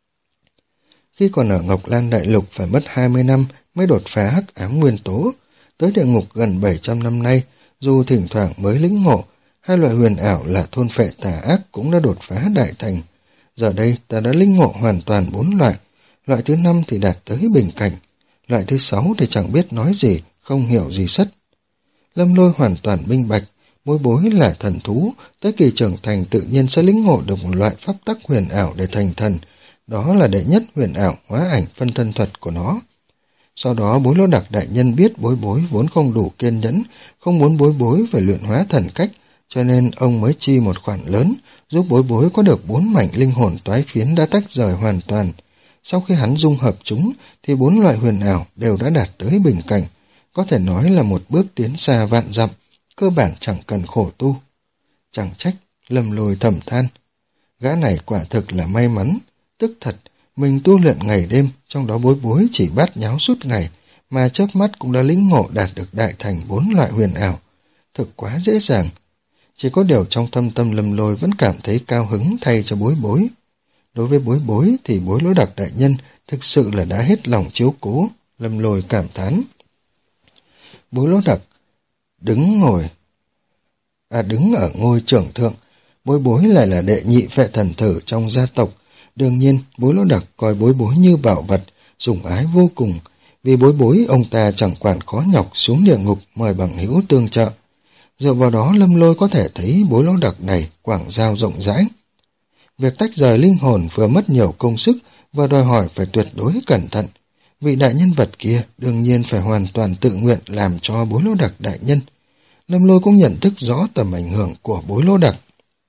Khi còn ở Ngọc Lan Đại Lục phải mất hai mươi năm mới đột phá hắc ám nguyên tố, tới địa ngục gần bảy trăm năm nay, dù thỉnh thoảng mới lĩnh ngộ, hai loại huyền ảo là thôn phệ tà ác cũng đã đột phá đại thành. Giờ đây ta đã lĩnh ngộ hoàn toàn bốn loại, loại thứ năm thì đạt tới bình cảnh, loại thứ sáu thì chẳng biết nói gì, không hiểu gì sất. Lâm Lôi hoàn toàn minh bạch, Bối Bối là thần thú, tới kỳ trưởng thành tự nhiên sẽ lĩnh ngộ được một loại pháp tắc huyền ảo để thành thần, đó là đệ nhất huyền ảo hóa ảnh phân thân thuật của nó. Sau đó Bối Lô Đặc đại nhân biết Bối Bối vốn không đủ kiên nhẫn, không muốn Bối Bối phải luyện hóa thần cách, cho nên ông mới chi một khoản lớn, giúp Bối Bối có được bốn mảnh linh hồn toái phiến đã tách rời hoàn toàn. Sau khi hắn dung hợp chúng, thì bốn loại huyền ảo đều đã đạt tới bình cảnh, có thể nói là một bước tiến xa vạn dặm, cơ bản chẳng cần khổ tu. Chẳng trách, Lâm Lôi thầm than, gã này quả thực là may mắn, tức thật, mình tu luyện ngày đêm, trong đó Bối Bối chỉ bát nháo suốt ngày, mà chớp mắt cũng đã lĩnh ngộ đạt được đại thành bốn loại huyền ảo. Thực quá dễ dàng. Chỉ có điều trong thâm tâm Lâm Lôi vẫn cảm thấy cao hứng thay cho Bối Bối. Đối với Bối Bối thì Bối Lô Đặc đại nhân thực sự là đã hết lòng chiếu cố, Lâm Lôi cảm thán. Bối Lô Đặc đứng ngồi, à đứng ở ngôi trưởng thượng, Bối Bối lại là đệ nhị phệ thần thử trong gia tộc. Đương nhiên, Bối Lô Đặc coi Bối Bối như bảo vật, sủng ái vô cùng. Vì Bối Bối, ông ta chẳng quản khó nhọc xuống địa ngục mời bằng hữu tương trợ. Dựa vào đó Lâm Lôi có thể thấy Bối Lô Đặc này quảng giao rộng rãi. Việc tách rời linh hồn vừa mất nhiều công sức và đòi hỏi phải tuyệt đối cẩn thận. Vị đại nhân vật kia đương nhiên phải hoàn toàn tự nguyện làm cho Bối Lô Đặc đại nhân. Lâm Lôi cũng nhận thức rõ tầm ảnh hưởng của Bối Lô Đặc.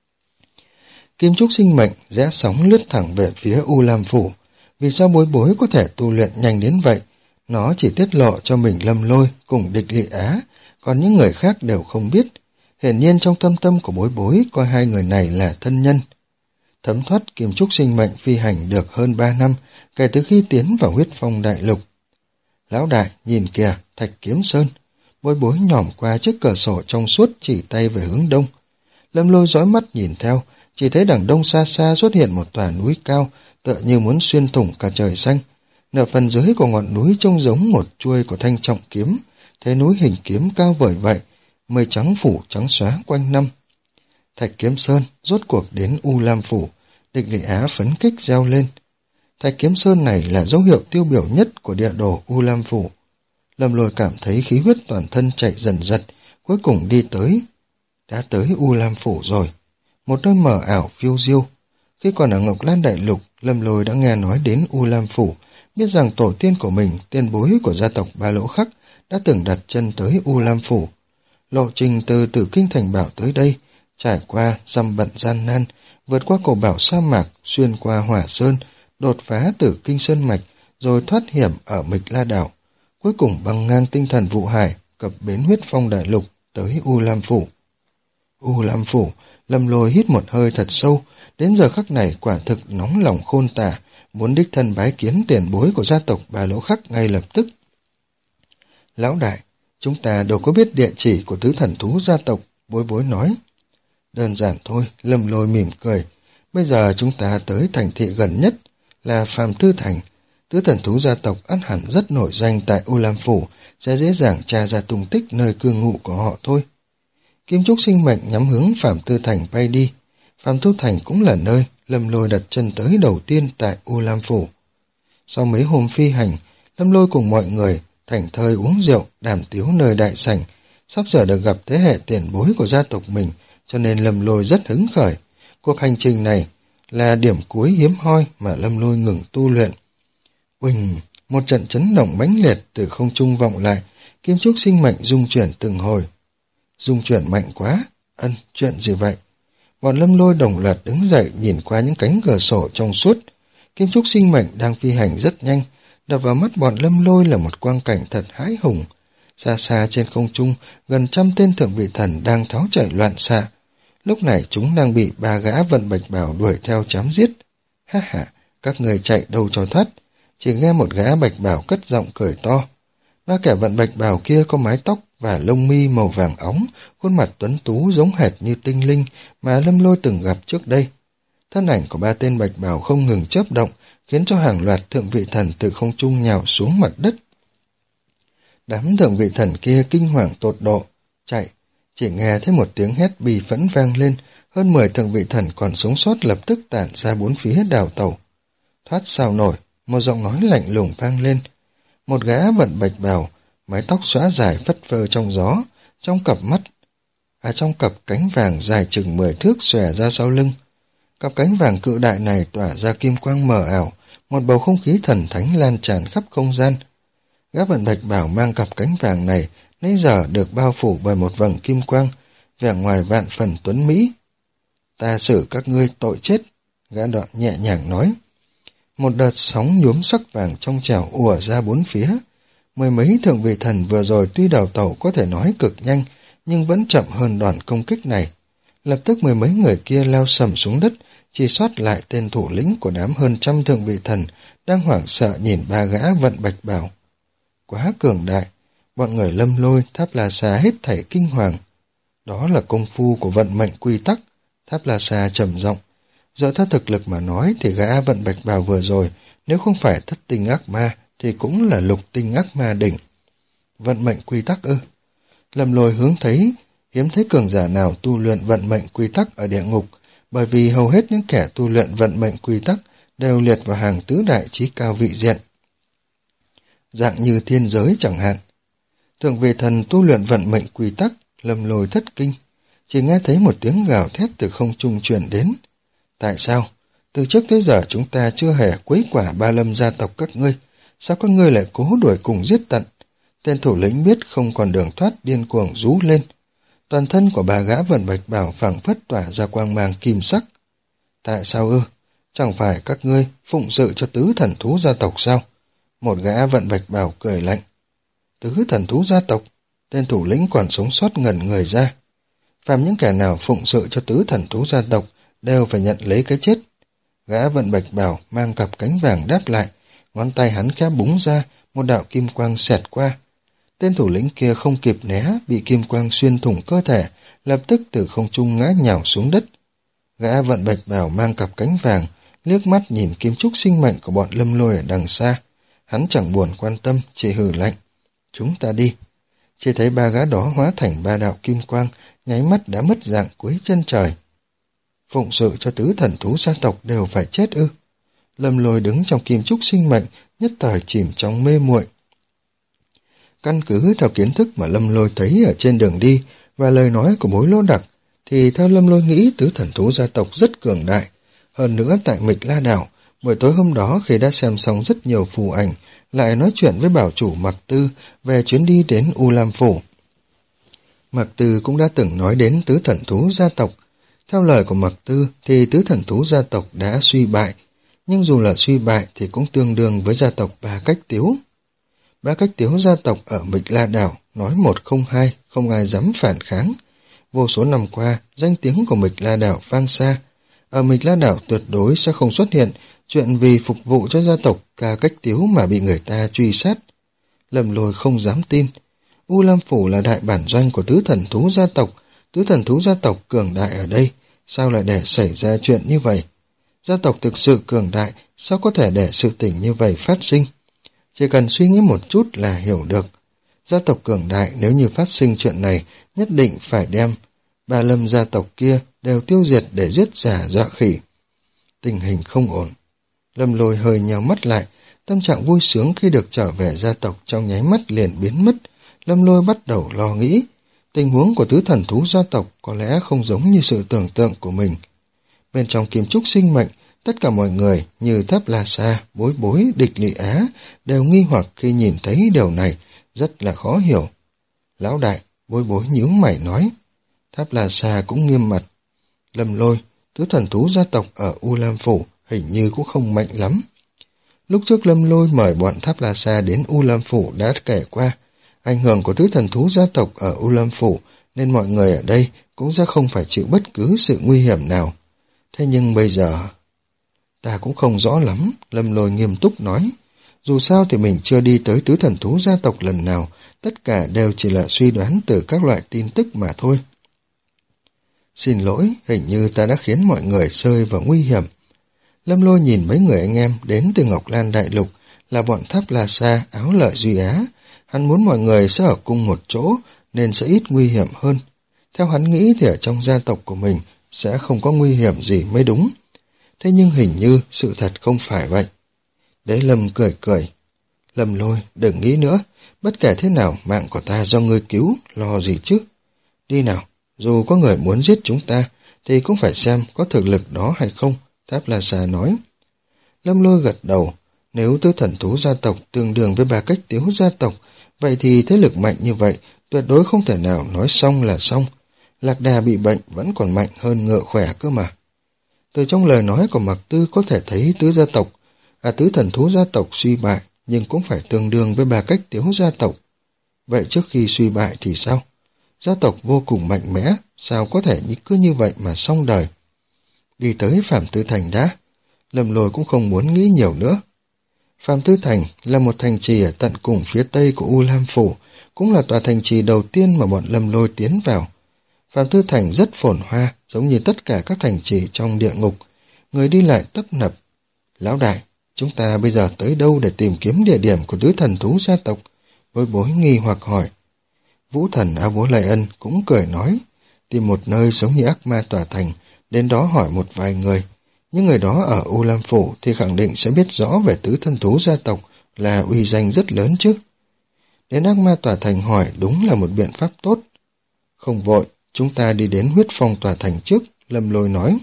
Kim trúc sinh mệnh rẽ sóng lướt thẳng về phía U Lam Phủ. Vì sao Bối Bối có thể tu luyện nhanh đến vậy? Nó chỉ tiết lộ cho mình Lâm Lôi cùng Địch Lị Á, còn những người khác đều không biết. Hiển nhiên trong thâm tâm của Bối Bối coi hai người này là thân nhân. Thấm thoát kim trúc sinh mệnh phi hành được hơn ba năm kể từ khi tiến vào huyết phong đại lục. Lão đại, nhìn kìa, Thạch Kiếm Sơn. Bối Bối nhòm qua chiếc cửa sổ trong suốt chỉ tay về hướng đông. Lâm Lôi dõi mắt nhìn theo, chỉ thấy đằng đông xa xa xuất hiện một tòa núi cao, tựa như muốn xuyên thủng cả trời xanh. Nửa phần dưới của ngọn núi trông giống một chuôi của thanh trọng kiếm, thế núi hình kiếm cao vời vậy, mây trắng phủ trắng xóa quanh năm. Thạch Kiếm Sơn rốt cuộc đến U Lam Phủ, Địch Lệ Á phấn kích reo lên. Thạch Kiếm Sơn này là dấu hiệu tiêu biểu nhất của địa đồ U Lam Phủ. Lâm Lôi cảm thấy khí huyết toàn thân chạy dần dật, cuối cùng đi tới. Đã tới U Lam Phủ rồi, một nơi mờ ảo phiêu diêu. Khi còn ở Ngọc Lan Đại Lục, Lâm Lôi đã nghe nói đến U Lam Phủ, biết rằng tổ tiên của mình, tiền bối của gia tộc Ba Lỗ Khắc, đã từng đặt chân tới U Lam Phủ. Lộ trình từ Tử Kinh Thành Bảo tới đây, trải qua dăm bận gian nan, vượt qua cổ bảo sa mạc, xuyên qua Hỏa Sơn, đột phá Tử Kinh Sơn Mạch, rồi thoát hiểm ở Mịch La Đảo, cuối cùng băng ngang tinh thần vụ hải, cập bến huyết phong đại lục, tới U Lam Phủ. U Lam Phủ, Lâm Lôi hít một hơi thật sâu, đến giờ khắc này quả thực nóng lòng khôn tả, muốn đích thân bái kiến tiền bối của gia tộc Ba Lỗ Khắc ngay lập tức. Lão đại, chúng ta đâu có biết địa chỉ của tứ thần thú gia tộc, Bối Bối nói. Đơn giản thôi, Lâm Lôi mỉm cười. Bây giờ chúng ta tới thành thị gần nhất là Phàm Tư Thành. Tứ thần thú gia tộc ắt hẳn rất nổi danh tại U Lam Phủ, sẽ dễ dàng tra ra tung tích nơi cư ngụ của họ thôi. Kim trúc sinh mệnh nhắm hướng Phàm Tư Thành bay đi. Phàm Tư Thành cũng là nơi Lâm Lôi đặt chân tới đầu tiên tại U Lam Phủ. Sau mấy hôm phi hành, Lâm Lôi cùng mọi người thảnh thơi uống rượu, đàm tiếu nơi đại sảnh, sắp sửa được gặp thế hệ tiền bối của gia tộc mình, cho nên Lâm Lôi rất hứng khởi. Cuộc hành trình này là điểm cuối hiếm hoi mà Lâm Lôi ngừng tu luyện. Uỳnh, một trận chấn động mãnh liệt từ không trung vọng lại, kim trúc sinh mệnh rung chuyển từng hồi. Rung chuyển mạnh quá, ân, chuyện gì vậy? Bọn Lâm Lôi đồng loạt đứng dậy nhìn qua những cánh cửa sổ trong suốt. Kim trúc sinh mệnh đang phi hành rất nhanh, đập vào mắt bọn Lâm Lôi là một quang cảnh thật hãi hùng. Xa xa trên không trung, gần trăm tên thượng vị thần đang tháo chạy loạn xạ. Lúc này chúng đang bị ba gã vận bạch bào đuổi theo chém giết. Ha ha, các người chạy đâu cho thoát. Chỉ nghe một gã bạch bào cất giọng cười to. Ba kẻ vận bạch bào kia có mái tóc và lông mi màu vàng óng, khuôn mặt tuấn tú giống hệt như tinh linh mà Lâm Lôi từng gặp trước đây. Thân ảnh của ba tên bạch bào không ngừng chớp động, khiến cho hàng loạt thượng vị thần từ không trung nhào xuống mặt đất. Đám thượng vị thần kia kinh hoàng tột độ, chạy, chỉ nghe thấy một tiếng hét bì phẫn vang lên, hơn mười thượng vị thần còn sống sót lập tức tản ra bốn phía đào tẩu. Thoát sao nổi, một giọng nói lạnh lùng vang lên. Một gã vận bạch bào, mái tóc xõa dài phất phơ trong gió, trong cặp mắt, à trong cặp cánh vàng dài chừng mười thước xòe ra sau lưng. Cặp cánh vàng cự đại này tỏa ra kim quang mờ ảo, một bầu không khí thần thánh lan tràn khắp không gian. Gã vận bạch bảo mang cặp cánh vàng này nãy giờ được bao phủ bởi một vầng kim quang, vẻ ngoài vạn phần tuấn mỹ. Ta xử các ngươi tội chết, gã đoạn nhẹ nhàng nói. Một đợt sóng nhuốm sắc vàng trong trẻo ùa ra bốn phía. Mười mấy thượng vị thần vừa rồi tuy đào tẩu có thể nói cực nhanh, nhưng vẫn chậm hơn đòn công kích này. Lập tức mười mấy người kia lao sầm xuống đất, chỉ sót lại tên thủ lĩnh của đám hơn trăm thượng vị thần đang hoảng sợ nhìn ba gã vận bạch bảo. Quá cường đại, bọn người Lâm Lôi, Tháp La Xà hết thảy kinh hoàng. Đó là công phu của vận mệnh quy tắc, Tháp La Xà trầm giọng. Dựa theo thực lực mà nói thì gã vận bạch bào vừa rồi, nếu không phải thất tinh ác ma thì cũng là lục tinh ác ma đỉnh. Vận mệnh quy tắc ư? Lâm Lôi hướng thấy, hiếm thấy cường giả nào tu luyện vận mệnh quy tắc ở địa ngục, bởi vì hầu hết những kẻ tu luyện vận mệnh quy tắc đều liệt vào hàng tứ đại chí cao vị diện. Dạng như thiên giới chẳng hạn. Thượng vị thần tu luyện vận mệnh quy tắc, Lâm Lôi thất kinh, chỉ nghe thấy một tiếng gào thét từ không trung truyền đến. Tại sao? Từ trước tới giờ chúng ta chưa hề quấy quả Ba Lâm gia tộc các ngươi, sao các ngươi lại cố đuổi cùng giết tận? Tên thủ lĩnh biết không còn đường thoát điên cuồng rú lên. Toàn thân của bà gã vận bạch bảo phảng phất tỏa ra quang mang kim sắc. Tại sao ư? Chẳng phải các ngươi phụng sự cho tứ thần thú gia tộc sao? Một gã vận bạch bảo cười lạnh. Tứ thần thú gia tộc? Tên thủ lĩnh còn sống sót ngẩn người ra. phàm những kẻ nào phụng sự cho tứ thần thú gia tộc đều phải nhận lấy cái chết. Gã vận bạch bào mang cặp cánh vàng đáp lại, ngón tay hắn khẽ búng ra, một đạo kim quang xẹt qua. Tên thủ lĩnh kia không kịp né, bị kim quang xuyên thủng cơ thể, lập tức từ không trung ngã nhào xuống đất. Gã vận bạch bào mang cặp cánh vàng, liếc mắt nhìn kim trúc sinh mệnh của bọn Lâm Lôi ở đằng xa. Hắn chẳng buồn quan tâm, chỉ hừ lạnh. Chúng ta đi. Chỉ thấy ba gã đó hóa thành ba đạo kim quang, nháy mắt đã mất dạng cuối chân trời. Phụng sự cho tứ thần thú gia tộc đều phải chết ư? Lâm Lôi đứng trong kim trúc sinh mệnh, nhất thời chìm trong mê muội. Căn cứ theo kiến thức mà Lâm Lôi thấy ở trên đường đi và lời nói của Bối Lô Đặc, thì theo Lâm Lôi nghĩ tứ thần thú gia tộc rất cường đại. Hơn nữa tại Mịch La Đảo, buổi tối hôm đó khi đã xem xong rất nhiều phù ảnh, lại nói chuyện với bảo chủ Mạc Tư về chuyến đi đến U Lam Phủ. Mạc Tư cũng đã từng nói đến tứ thần thú gia tộc. Theo lời của Mạc Tư thì tứ thần thú gia tộc đã suy bại, nhưng dù là suy bại thì cũng tương đương với gia tộc Ba Cách Tiếu. Ba Cách Tiếu gia tộc ở Mịch La Đảo nói một không hai, không ai dám phản kháng. Vô số năm qua, danh tiếng của Mịch La Đảo vang xa. Ở Mịch La Đảo tuyệt đối sẽ không xuất hiện chuyện vì phục vụ cho gia tộc Ca Cách Tiếu mà bị người ta truy sát. Lâm Lôi không dám tin. U Lam Phủ là đại bản doanh của tứ thần thú gia tộc. Tứ thần thú gia tộc cường đại ở đây, sao lại để xảy ra chuyện như vậy? Gia tộc thực sự cường đại, sao có thể để sự tình như vậy phát sinh? Chỉ cần suy nghĩ một chút là hiểu được. Gia tộc cường đại nếu như phát sinh chuyện này, nhất định phải đem ba Lâm gia tộc kia đều tiêu diệt để giết giả dọa khỉ. Tình hình không ổn. Lâm Lôi hơi nhào mắt lại, tâm trạng vui sướng khi được trở về gia tộc trong nháy mắt liền biến mất. Lâm Lôi bắt đầu lo nghĩ, tình huống của tứ thần thú gia tộc có lẽ không giống như sự tưởng tượng của mình. Bên trong kim trúc sinh mệnh, tất cả mọi người như Tháp La Sa, Bối Bối, Địch Lị Á đều nghi hoặc khi nhìn thấy điều này, rất là khó hiểu. Lão đại, Bối Bối nhíu mày nói. Tháp La Sa cũng nghiêm mặt. Lâm Lôi, tứ thần thú gia tộc ở U Lam Phủ hình như cũng không mạnh lắm. Lúc trước Lâm Lôi mời bọn Tháp La Sa đến U Lam Phủ đã kể qua, ảnh hưởng của tứ thần thú gia tộc ở U Lam Phủ nên mọi người ở đây cũng sẽ không phải chịu bất cứ sự nguy hiểm nào. Thế nhưng bây giờ... Ta cũng không rõ lắm, Lâm Lôi nghiêm túc nói. Dù sao thì mình chưa đi tới tứ thần thú gia tộc lần nào, tất cả đều chỉ là suy đoán từ các loại tin tức mà thôi. Xin lỗi, hình như ta đã khiến mọi người rơi vào nguy hiểm. Lâm Lôi nhìn mấy người anh em đến từ Ngọc Lan Đại Lục, là bọn Tháp La Sa, Áo Lợi Duy Á. Hắn muốn mọi người sẽ ở cùng một chỗ, nên sẽ ít nguy hiểm hơn. Theo hắn nghĩ thì ở trong gia tộc của mình sẽ không có nguy hiểm gì mới đúng. Thế nhưng hình như sự thật không phải vậy. Đế Lâm cười cười. Lâm Lôi, đừng nghĩ nữa, bất kể thế nào mạng của ta do ngươi cứu, lo gì chứ. Đi nào, dù có người muốn giết chúng ta, thì cũng phải xem có thực lực đó hay không, Tháp La Sa nói. Lâm Lôi gật đầu, nếu tứ thần thú gia tộc tương đương với Ba Cách Tiếu gia tộc, vậy thì thế lực mạnh như vậy, tuyệt đối không thể nào nói xong là xong. Lạc Đà bị bệnh vẫn còn mạnh hơn ngựa khỏe cơ mà. Từ trong lời nói của Mạc Tư có thể thấy tứ gia tộc, à tứ thần thú gia tộc suy bại, nhưng cũng phải tương đương với Ba Cách Tiếu gia tộc. Vậy trước khi suy bại thì sao? Gia tộc vô cùng mạnh mẽ, sao có thể cứ như vậy mà xong đời? Đi tới Phạm Tư Thành đã. Lâm Lôi cũng không muốn nghĩ nhiều nữa. Phạm Tư Thành là một thành trì ở tận cùng phía tây của U Lam Phủ, cũng là tòa thành trì đầu tiên mà bọn Lâm Lôi tiến vào. Phạm Tư Thành rất phồn hoa, giống như tất cả các thành trì trong địa ngục, người đi lại tấp nập. Lão đại, chúng ta bây giờ tới đâu để tìm kiếm địa điểm của tứ thần thú gia tộc? Bối Bối nghi hoặc hỏi. Vũ Thần A Bố Lệ Ân cũng cười nói, tìm một nơi giống như ác ma tòa thành, đến đó hỏi một vài người. Những người đó ở U Lam Phủ thì khẳng định sẽ biết rõ về tứ thần thú gia tộc, là uy danh rất lớn chứ. Đến ác ma tòa thành hỏi đúng là một biện pháp tốt. Không vội, chúng ta đi đến huyết phong tòa thành trước, Lâm Lôi nói.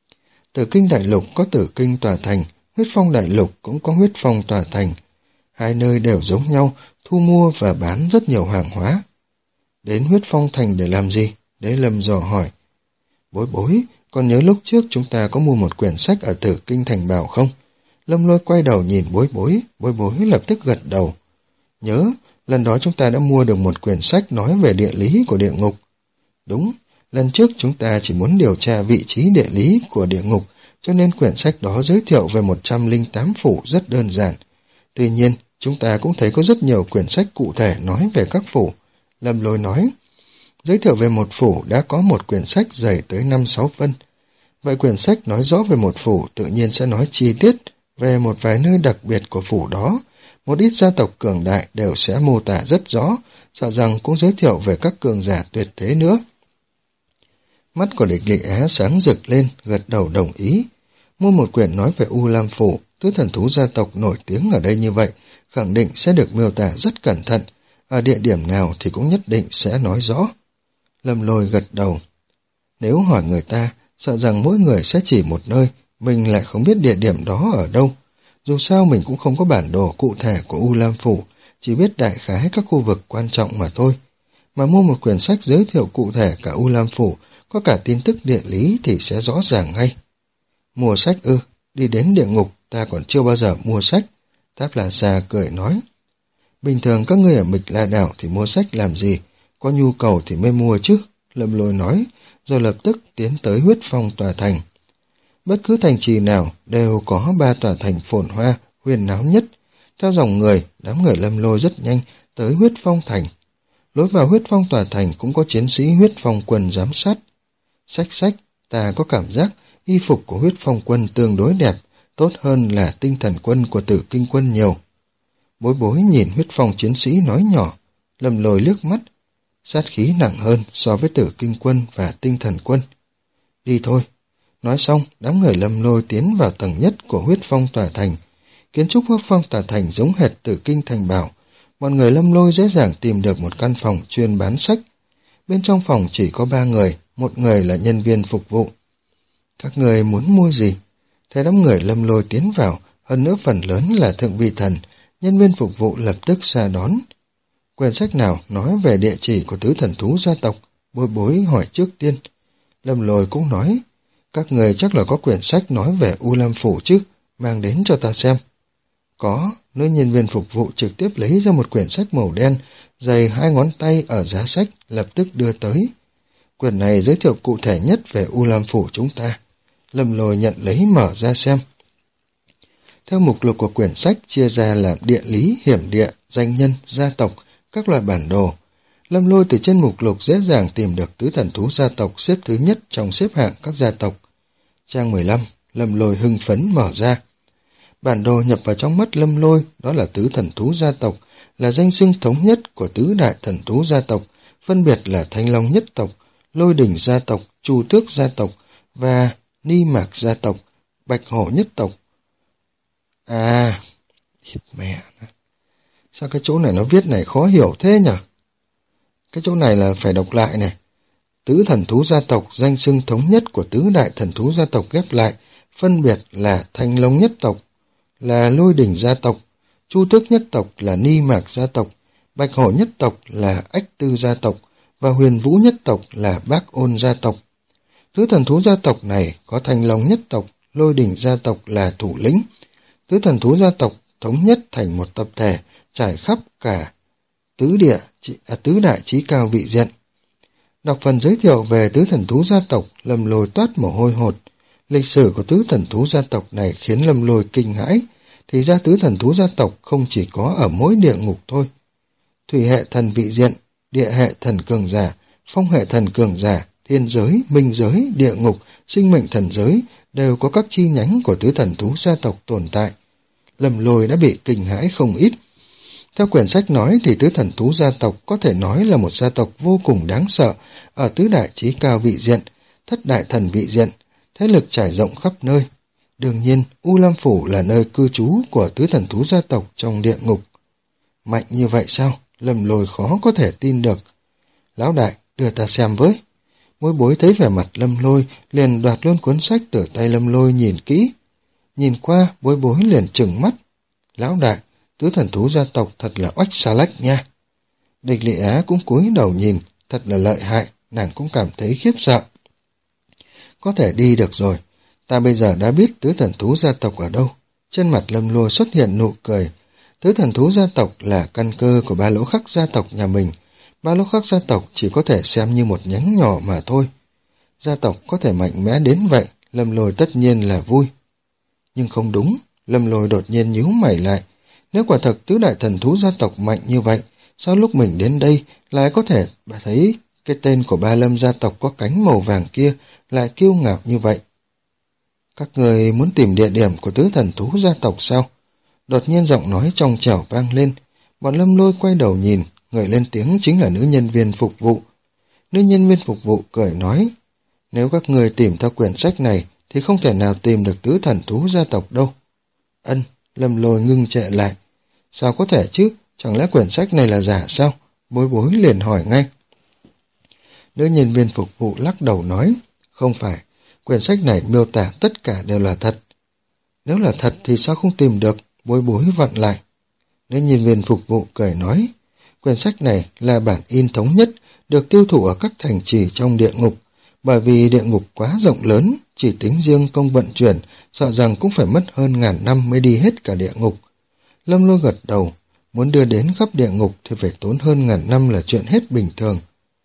Tử Kinh Đại Lục có Tử Kinh tòa thành, huyết phong Đại Lục cũng có huyết phong tòa thành. Hai nơi đều giống nhau, thu mua và bán rất nhiều hàng hóa. Đến huyết phong thành để làm gì? Đế Lâm dò hỏi. Bối Bối, còn nhớ lúc trước chúng ta có mua một quyển sách ở Tử Kinh Thành Bảo không? Lâm Lôi quay đầu nhìn Bối Bối, Bối Bối lập tức gật đầu. Nhớ, lần đó chúng ta đã mua được một quyển sách nói về địa lý của địa ngục. Đúng, Lần trước chúng ta chỉ muốn điều tra vị trí địa lý của địa ngục, cho nên quyển sách đó giới thiệu về một trăm lẻ tám phủ rất đơn giản. Tuy nhiên, chúng ta cũng thấy có rất nhiều quyển sách cụ thể nói về các phủ. Lâm Lôi nói, giới thiệu về một phủ đã có một quyển sách dày tới năm sáu phân. Vậy quyển sách nói rõ về một phủ tự nhiên sẽ nói chi tiết về một vài nơi đặc biệt của phủ đó. Một ít gia tộc cường đại đều sẽ mô tả rất rõ, sợ rằng cũng giới thiệu về các cường giả tuyệt thế nữa. Mắt của Địch Lị Á sáng rực lên, gật đầu đồng ý. Mua một quyển nói về U Lam Phủ, tứ thần thú gia tộc nổi tiếng ở đây như vậy, khẳng định sẽ được miêu tả rất cẩn thận, ở địa điểm nào thì cũng nhất định sẽ nói rõ. Lâm Lôi gật đầu. Nếu hỏi người ta, sợ rằng mỗi người sẽ chỉ một nơi, mình lại không biết địa điểm đó ở đâu. Dù sao mình cũng không có bản đồ cụ thể của U Lam Phủ, chỉ biết đại khái các khu vực quan trọng mà thôi. Mà mua một quyển sách giới thiệu cụ thể cả U Lam Phủ, có cả tin tức địa lý thì sẽ rõ ràng ngay. Mua sách ư, đi đến địa ngục ta còn chưa bao giờ mua sách. Táp La Sa cười nói. Bình thường các ngươi ở Mịch La Đảo thì mua sách làm gì, có nhu cầu thì mới mua chứ, Lâm Lôi nói, rồi lập tức tiến tới Huyết Phong tòa thành. Bất cứ thành trì nào đều có ba tòa thành phồn hoa, huyền náo nhất. Theo dòng người, đám người Lâm Lôi rất nhanh tới Huyết Phong thành. Lối vào Huyết Phong tòa thành cũng có chiến sĩ Huyết Phong quân giám sát. Sách sách, ta có cảm giác y phục của Huyết Phong quân tương đối đẹp, tốt hơn là tinh thần quân của Tử Kinh quân nhiều. Bối bối nhìn Huyết Phong chiến sĩ nói nhỏ, Lâm Lôi liếc mắt, sát khí nặng hơn so với Tử Kinh quân và tinh thần quân. Đi thôi. Nói xong, đám người Lâm Lôi tiến vào tầng nhất của Huyết Phong tòa thành. Kiến trúc Huyết Phong tòa thành giống hệt Tử Kinh thành bảo. Mọi người Lâm Lôi dễ dàng tìm được một căn phòng chuyên bán sách. Bên trong phòng chỉ có ba người, một người là nhân viên phục vụ. Các người muốn mua gì? Thấy đám người Lâm Lôi tiến vào, hơn nữa phần lớn là thượng vị thần, nhân viên phục vụ lập tức ra đón. Quyển sách nào nói về địa chỉ của tứ thần thú gia tộc? Bối bối hỏi trước tiên. Lâm Lôi cũng nói, các người chắc là có quyển sách nói về U Lam Phủ chứ, mang đến cho ta xem. Có, nữ nhân viên phục vụ trực tiếp lấy ra một quyển sách màu đen, dày hai ngón tay ở giá sách, lập tức đưa tới. Quyển này giới thiệu cụ thể nhất về U Lam Phủ chúng ta. Lâm Lôi nhận lấy mở ra xem. Theo mục lục của quyển sách chia ra làm địa lý, hiểm địa, danh nhân, gia tộc, các loại bản đồ. Lâm Lôi từ trên mục lục dễ dàng tìm được tứ thần thú gia tộc xếp thứ nhất trong xếp hạng các gia tộc. Trang mười lăm, Lâm Lôi hưng phấn mở ra. Bản đồ nhập vào trong mắt Lâm Lôi, đó là tứ thần thú gia tộc, là danh xưng thống nhất của tứ đại thần thú gia tộc, phân biệt là Thanh Long nhất tộc, Lôi Đỉnh gia tộc, Chu Tước gia tộc và Ni Mạc gia tộc, Bạch Hổ nhất tộc. À, hiệp mẹ, sao cái chỗ này nó viết này khó hiểu thế nhỉ? Cái chỗ này là phải đọc lại này. Tứ thần thú gia tộc danh xưng thống nhất của tứ đại thần thú gia tộc ghép lại, phân biệt là Thanh Long nhất tộc, là Lôi Đỉnh gia tộc, Chu Tước nhất tộc là Ni Mạc gia tộc, Bạch Hổ nhất tộc là Ách Tư gia tộc và Huyền Vũ nhất tộc là Bác Ôn gia tộc. Tứ thần thú gia tộc này có Thanh Long nhất tộc, Lôi Đỉnh gia tộc là thủ lĩnh. Tứ thần thú gia tộc thống nhất thành một tập thể, trải khắp cả tứ địa, à, tứ đại chí cao vị diện. Đọc phần giới thiệu về tứ thần thú gia tộc, Lâm Lôi toát mồ hôi hột. Lịch sử của tứ thần thú gia tộc này khiến Lâm Lôi kinh hãi, thì ra tứ thần thú gia tộc không chỉ có ở mỗi địa ngục thôi. Thủy hệ thần vị diện, địa hệ thần cường giả, phong hệ thần cường giả, thiên giới, minh giới, địa ngục, sinh mệnh thần giới đều có các chi nhánh của tứ thần thú gia tộc tồn tại. Lâm Lôi đã bị kinh hãi không ít. Theo quyển sách nói thì tứ thần thú gia tộc có thể nói là một gia tộc vô cùng đáng sợ ở tứ đại chí cao vị diện, thất đại thần vị diện, thế lực trải rộng khắp nơi. Đương nhiên, U Lam Phủ là nơi cư trú của tứ thần thú gia tộc trong địa ngục. Mạnh như vậy sao? Lâm Lôi khó có thể tin được. Lão đại, đưa ta xem với. Bối bối thấy vẻ mặt Lâm Lôi, liền đoạt luôn cuốn sách từ tay Lâm Lôi nhìn kỹ. Nhìn qua, bối bối liền trừng mắt. Lão đại, tứ thần thú gia tộc thật là oách xa lách nha. Địch Lị Á cũng cúi đầu nhìn, thật là lợi hại, nàng cũng cảm thấy khiếp sợ. Có thể đi được rồi, ta bây giờ đã biết tứ thần thú gia tộc ở đâu. Trên mặt Lâm Lôi xuất hiện nụ cười. Tứ thần thú gia tộc là căn cơ của ba lỗ khắc gia tộc nhà mình. Ba lỗ khắc gia tộc chỉ có thể xem như một nhánh nhỏ mà thôi. Gia tộc có thể mạnh mẽ đến vậy, Lâm Lôi tất nhiên là vui. Nhưng không đúng, Lâm Lôi đột nhiên nhíu mày lại. Nếu quả thật tứ đại thần thú gia tộc mạnh như vậy, sao lúc mình đến đây lại có thể thấy cái tên của Ba Lâm gia tộc có cánh màu vàng kia lại kiêu ngạo như vậy? Các người muốn tìm địa điểm của tứ thần thú gia tộc sao? Đột nhiên giọng nói trong trẻo vang lên. Bọn Lâm Lôi quay đầu nhìn, người lên tiếng chính là nữ nhân viên phục vụ. Nữ nhân viên phục vụ cười nói, nếu các người tìm theo quyển sách này thì không thể nào tìm được tứ thần thú gia tộc đâu. Ân, Lâm Lôi ngưng trệ lại. Sao có thể chứ, chẳng lẽ quyển sách này là giả sao? Bối bối liền hỏi ngay. Nữ nhân viên phục vụ lắc đầu nói, không phải, quyển sách này miêu tả tất cả đều là thật. Nếu là thật thì sao không tìm được? Bối bối vặn lại. Nữ nhân viên phục vụ cười nói, quyển sách này là bản in thống nhất, được tiêu thụ ở các thành trì trong địa ngục. Bởi vì địa ngục quá rộng lớn, chỉ tính riêng công vận chuyển, sợ rằng cũng phải mất hơn ngàn năm mới đi hết cả địa ngục. Lâm Lôi gật đầu, muốn đưa đến khắp địa ngục thì phải tốn hơn ngàn năm là chuyện hết bình thường.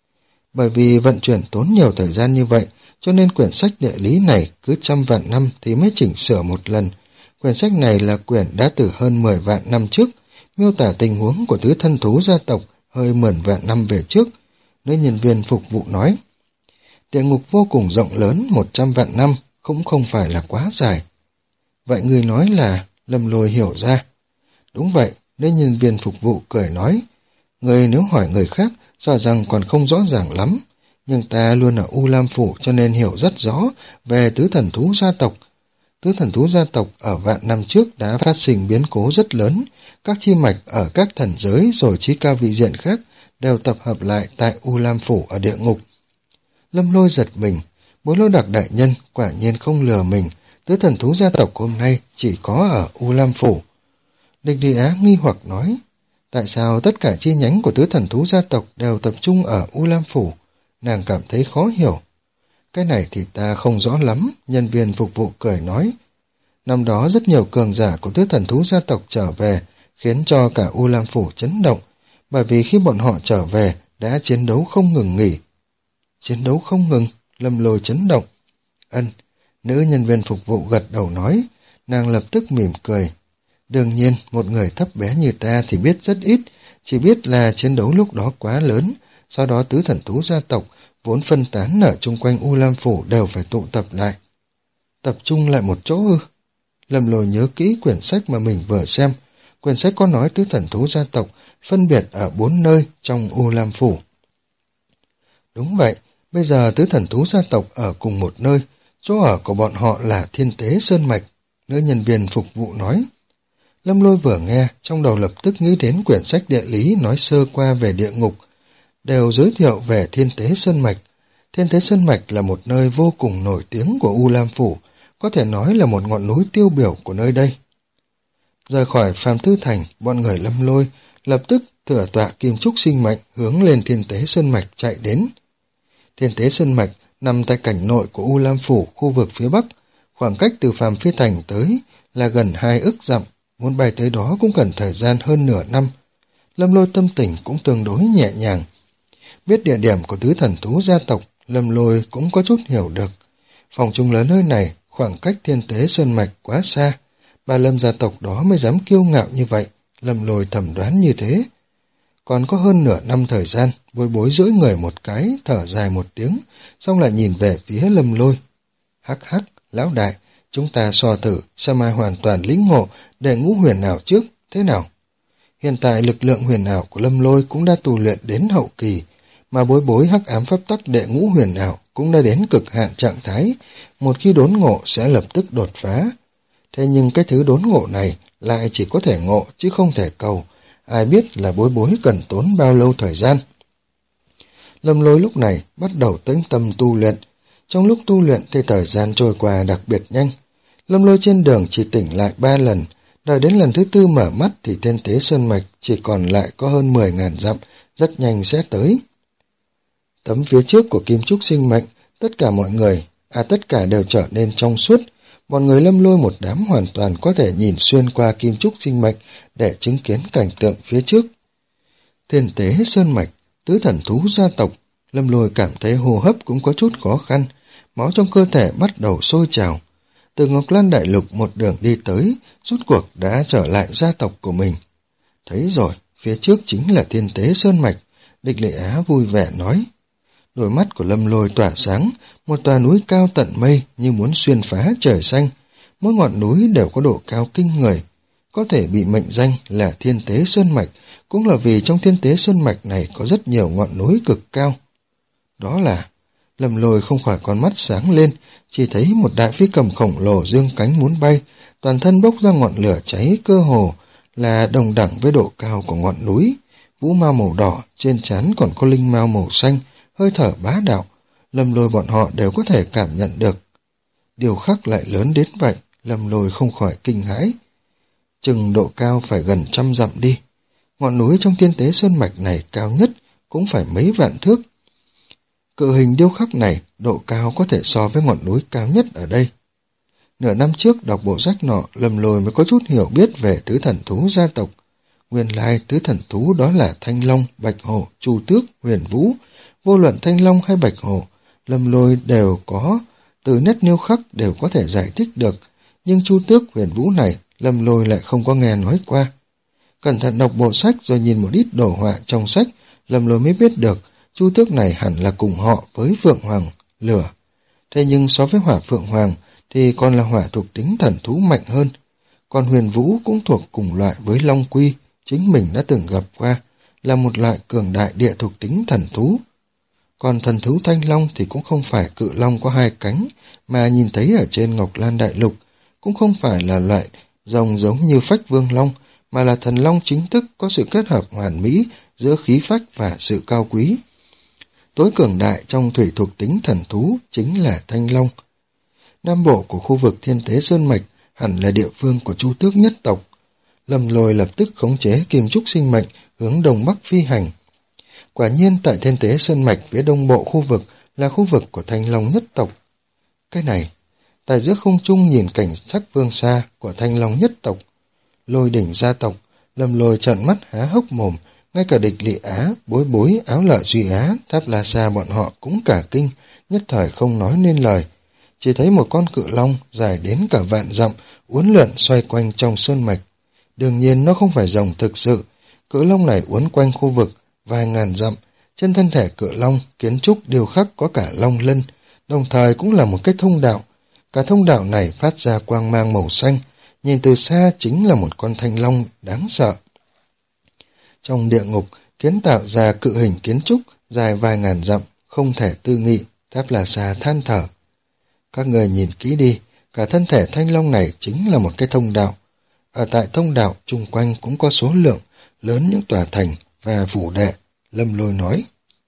Bởi vì vận chuyển tốn nhiều thời gian như vậy, cho nên quyển sách địa lý này cứ trăm vạn năm thì mới chỉnh sửa một lần. Quyển sách này là quyển đã từ hơn mười vạn năm trước, miêu tả tình huống của tứ thân thú gia tộc hơi mười vạn năm về trước. Nữ nhân viên phục vụ nói, địa ngục vô cùng rộng lớn, một trăm vạn năm cũng không phải là quá dài. Vậy người nói là... Lâm Lôi hiểu ra. Đúng vậy, nữ nhân viên phục vụ cười nói, người nếu hỏi người khác sợ rằng còn không rõ ràng lắm, nhưng ta luôn ở U Lam Phủ cho nên hiểu rất rõ về tứ thần thú gia tộc. Tứ thần thú gia tộc ở vạn năm trước đã phát sinh biến cố rất lớn, các chi mạch ở các thần giới rồi trí cao vị diện khác đều tập hợp lại tại U Lam Phủ ở địa ngục. Lâm Lôi giật mình, Bối Lô Đặc đại nhân quả nhiên không lừa mình, tứ thần thú gia tộc hôm nay chỉ có ở U Lam Phủ. Địch Đi Á nghi hoặc nói, tại sao tất cả chi nhánh của tứ thần thú gia tộc đều tập trung ở U Lam Phủ? Nàng cảm thấy khó hiểu. Cái này thì ta không rõ lắm, nhân viên phục vụ cười nói. Năm đó rất nhiều cường giả của tứ thần thú gia tộc trở về, khiến cho cả U Lam Phủ chấn động, bởi vì khi bọn họ trở về đã chiến đấu không ngừng nghỉ. Chiến đấu không ngừng, Lâm Lôi chấn động. Ân, nữ nhân viên phục vụ gật đầu nói, nàng lập tức mỉm cười. Đương nhiên, một người thấp bé như ta thì biết rất ít, chỉ biết là chiến đấu lúc đó quá lớn, sau đó tứ thần thú gia tộc vốn phân tán ở chung quanh U Lam Phủ đều phải tụ tập lại. Tập trung lại một chỗ ư? Lâm Lôi nhớ kỹ quyển sách mà mình vừa xem, quyển sách có nói tứ thần thú gia tộc phân biệt ở bốn nơi trong U Lam Phủ. Đúng vậy, bây giờ tứ thần thú gia tộc ở cùng một nơi, chỗ ở của bọn họ là Thiên Tế Sơn Mạch, nữ nhân viên phục vụ nói. Lâm Lôi vừa nghe, trong đầu lập tức nghĩ đến quyển sách địa lý nói sơ qua về địa ngục, đều giới thiệu về Thiên Tế Sơn Mạch. Thiên Tế Sơn Mạch là một nơi vô cùng nổi tiếng của U Lam Phủ, có thể nói là một ngọn núi tiêu biểu của nơi đây. Rời khỏi Phàm Tư Thành, bọn người Lâm Lôi lập tức thừa tọa kim trúc sinh mệnh hướng lên Thiên Tế Sơn Mạch chạy đến. Thiên Tế Sơn Mạch nằm tại cảnh nội của U Lam Phủ, khu vực phía Bắc, khoảng cách từ Phàm Phi Thành tới là gần hai ức dặm, muốn bay tới đó cũng cần thời gian hơn nửa năm. Lâm Lôi tâm tình cũng tương đối nhẹ nhàng. Biết địa điểm của tứ thần thú gia tộc, Lâm Lôi cũng có chút hiểu được. Phòng chung lớn nơi này, khoảng cách Thiên Tế Sơn Mạch quá xa, Ba Lâm gia tộc đó mới dám kiêu ngạo như vậy, Lâm Lôi thẩm đoán như thế. Còn có hơn nửa năm thời gian, Bối Bối duỗi người một cái, thở dài một tiếng, xong lại nhìn về phía Lâm Lôi. Hắc hắc, lão đại, chúng ta so thử, xem ai hoàn toàn lĩnh ngộ để ngũ huyền ảo trước, thế nào? Hiện tại lực lượng huyền ảo của Lâm Lôi cũng đã tu luyện đến hậu kỳ, mà Bối Bối hắc ám pháp tắc đệ ngũ huyền ảo cũng đã đến cực hạn trạng thái, một khi đốn ngộ sẽ lập tức đột phá. Thế nhưng cái thứ đốn ngộ này lại chỉ có thể ngộ chứ không thể cầu, ai biết là Bối Bối cần tốn bao lâu thời gian. Lâm Lôi lúc này bắt đầu tĩnh tâm tu luyện, trong lúc tu luyện thì thời gian trôi qua đặc biệt nhanh. Lâm Lôi trên đường chỉ tỉnh lại ba lần, đợi đến lần thứ tư mở mắt thì Thiên Tế Sơn Mạch chỉ còn lại có hơn mười ngàn dặm, rất nhanh sẽ tới. Tấm phía trước của kim trúc sinh mệnh, tất cả mọi người, à tất cả đều trở nên trong suốt. Bọn người Lâm Lôi một đám hoàn toàn có thể nhìn xuyên qua kim trúc sinh mệnh để chứng kiến cảnh tượng phía trước. Thiên Tế Sơn Mạch, tứ thần thú gia tộc, Lâm Lôi cảm thấy hô hấp cũng có chút khó khăn, máu trong cơ thể bắt đầu sôi trào. Từ Ngọc Lan Đại Lục một đường đi tới, rốt cuộc đã trở lại gia tộc của mình. Thấy rồi, phía trước chính là Thiên Tế Sơn Mạch, Địch Lệ Á vui vẻ nói. Đôi mắt của Lâm Lôi tỏa sáng, một tòa núi cao tận mây như muốn xuyên phá trời xanh. Mỗi ngọn núi đều có độ cao kinh người, có thể bị mệnh danh là Thiên Tế Sơn Mạch, cũng là vì trong Thiên Tế Sơn Mạch này có rất nhiều ngọn núi cực cao. Đó là... Lâm Lôi không khỏi con mắt sáng lên, chỉ thấy một đại phi cầm khổng lồ dương cánh muốn bay, toàn thân bốc ra ngọn lửa cháy cơ hồ là đồng đẳng với độ cao của ngọn núi. Vũ mao màu đỏ, trên trán còn có linh mao màu xanh, hơi thở bá đạo. Lâm Lôi bọn họ đều có thể cảm nhận được. Điều khắc lại lớn đến vậy, Lâm Lôi không khỏi kinh hãi. Chừng độ cao phải gần trăm dặm đi. Ngọn núi trong Thiên Tế Sơn Mạch này cao nhất cũng phải mấy vạn thước. Cự hình điêu khắc này độ cao có thể so với ngọn núi cao nhất ở đây. Nửa năm trước đọc bộ sách nọ, Lâm Lôi mới có chút hiểu biết về tứ thần thú gia tộc. Nguyên lai tứ thần thú đó là Thanh Long, Bạch Hổ, Chu Tước, Huyền Vũ. Vô luận Thanh Long hay Bạch Hổ, Lâm Lôi đều có, từ nét điêu khắc đều có thể giải thích được. Nhưng Chu Tước, Huyền Vũ này, Lâm Lôi lại không có nghe nói qua. Cẩn thận đọc bộ sách rồi nhìn một ít đồ họa trong sách, Lâm Lôi mới biết được Chu Tước này hẳn là cùng họ với Phượng Hoàng, lửa. Thế nhưng so với hỏa Phượng Hoàng thì còn là hỏa thuộc tính thần thú mạnh hơn. Còn Huyền Vũ cũng thuộc cùng loại với Long Quy, chính mình đã từng gặp qua, là một loại cường đại địa thuộc tính thần thú. Còn thần thú Thanh Long thì cũng không phải cự long có hai cánh, mà nhìn thấy ở trên Ngọc Lan Đại Lục, cũng không phải là loại rồng giống như Phách Vương Long, mà là thần long chính thức có sự kết hợp hoàn mỹ giữa khí phách và sự cao quý. Tối cường đại trong thủy thuộc tính thần thú chính là Thanh Long. Nam bộ của khu vực Thiên Tế Sơn Mạch hẳn là địa phương của Chu Tước nhất tộc. Lâm Lôi lập tức khống chế kim trúc sinh mệnh hướng đông bắc phi hành. Quả nhiên tại Thiên Tế Sơn Mạch phía đông bộ khu vực là khu vực của Thanh Long nhất tộc. Cái này, tại giữa không trung nhìn cảnh sắc phương xa của Thanh Long nhất tộc, Lôi đỉnh gia tộc, Lâm Lôi trợn mắt há hốc mồm, ngay cả Địch Lị Á, Bối Bối, Áo Lợi Duy Á, Tháp La Sa bọn họ cũng cả kinh, nhất thời không nói nên lời. Chỉ thấy một con cự long dài đến cả vạn dặm, uốn lượn xoay quanh trong sơn mạch. Đương nhiên nó không phải rồng thực sự, cự long này uốn quanh khu vực vài ngàn dặm, trên thân thể cự long kiến trúc điêu khắc có cả long lân, đồng thời cũng là một cái thông đạo. Cả thông đạo này phát ra quang mang màu xanh, nhìn từ xa chính là một con thanh long đáng sợ. Trong địa ngục, kiến tạo ra cự hình kiến trúc dài vài ngàn dặm, không thể tư nghị, Tháp La Sa than thở. Các người nhìn kỹ đi, cả thân thể thanh long này chính là một cái thông đạo. Ở tại thông đạo, chung quanh cũng có số lượng lớn những tòa thành và phủ đệ, Lâm Lôi nói.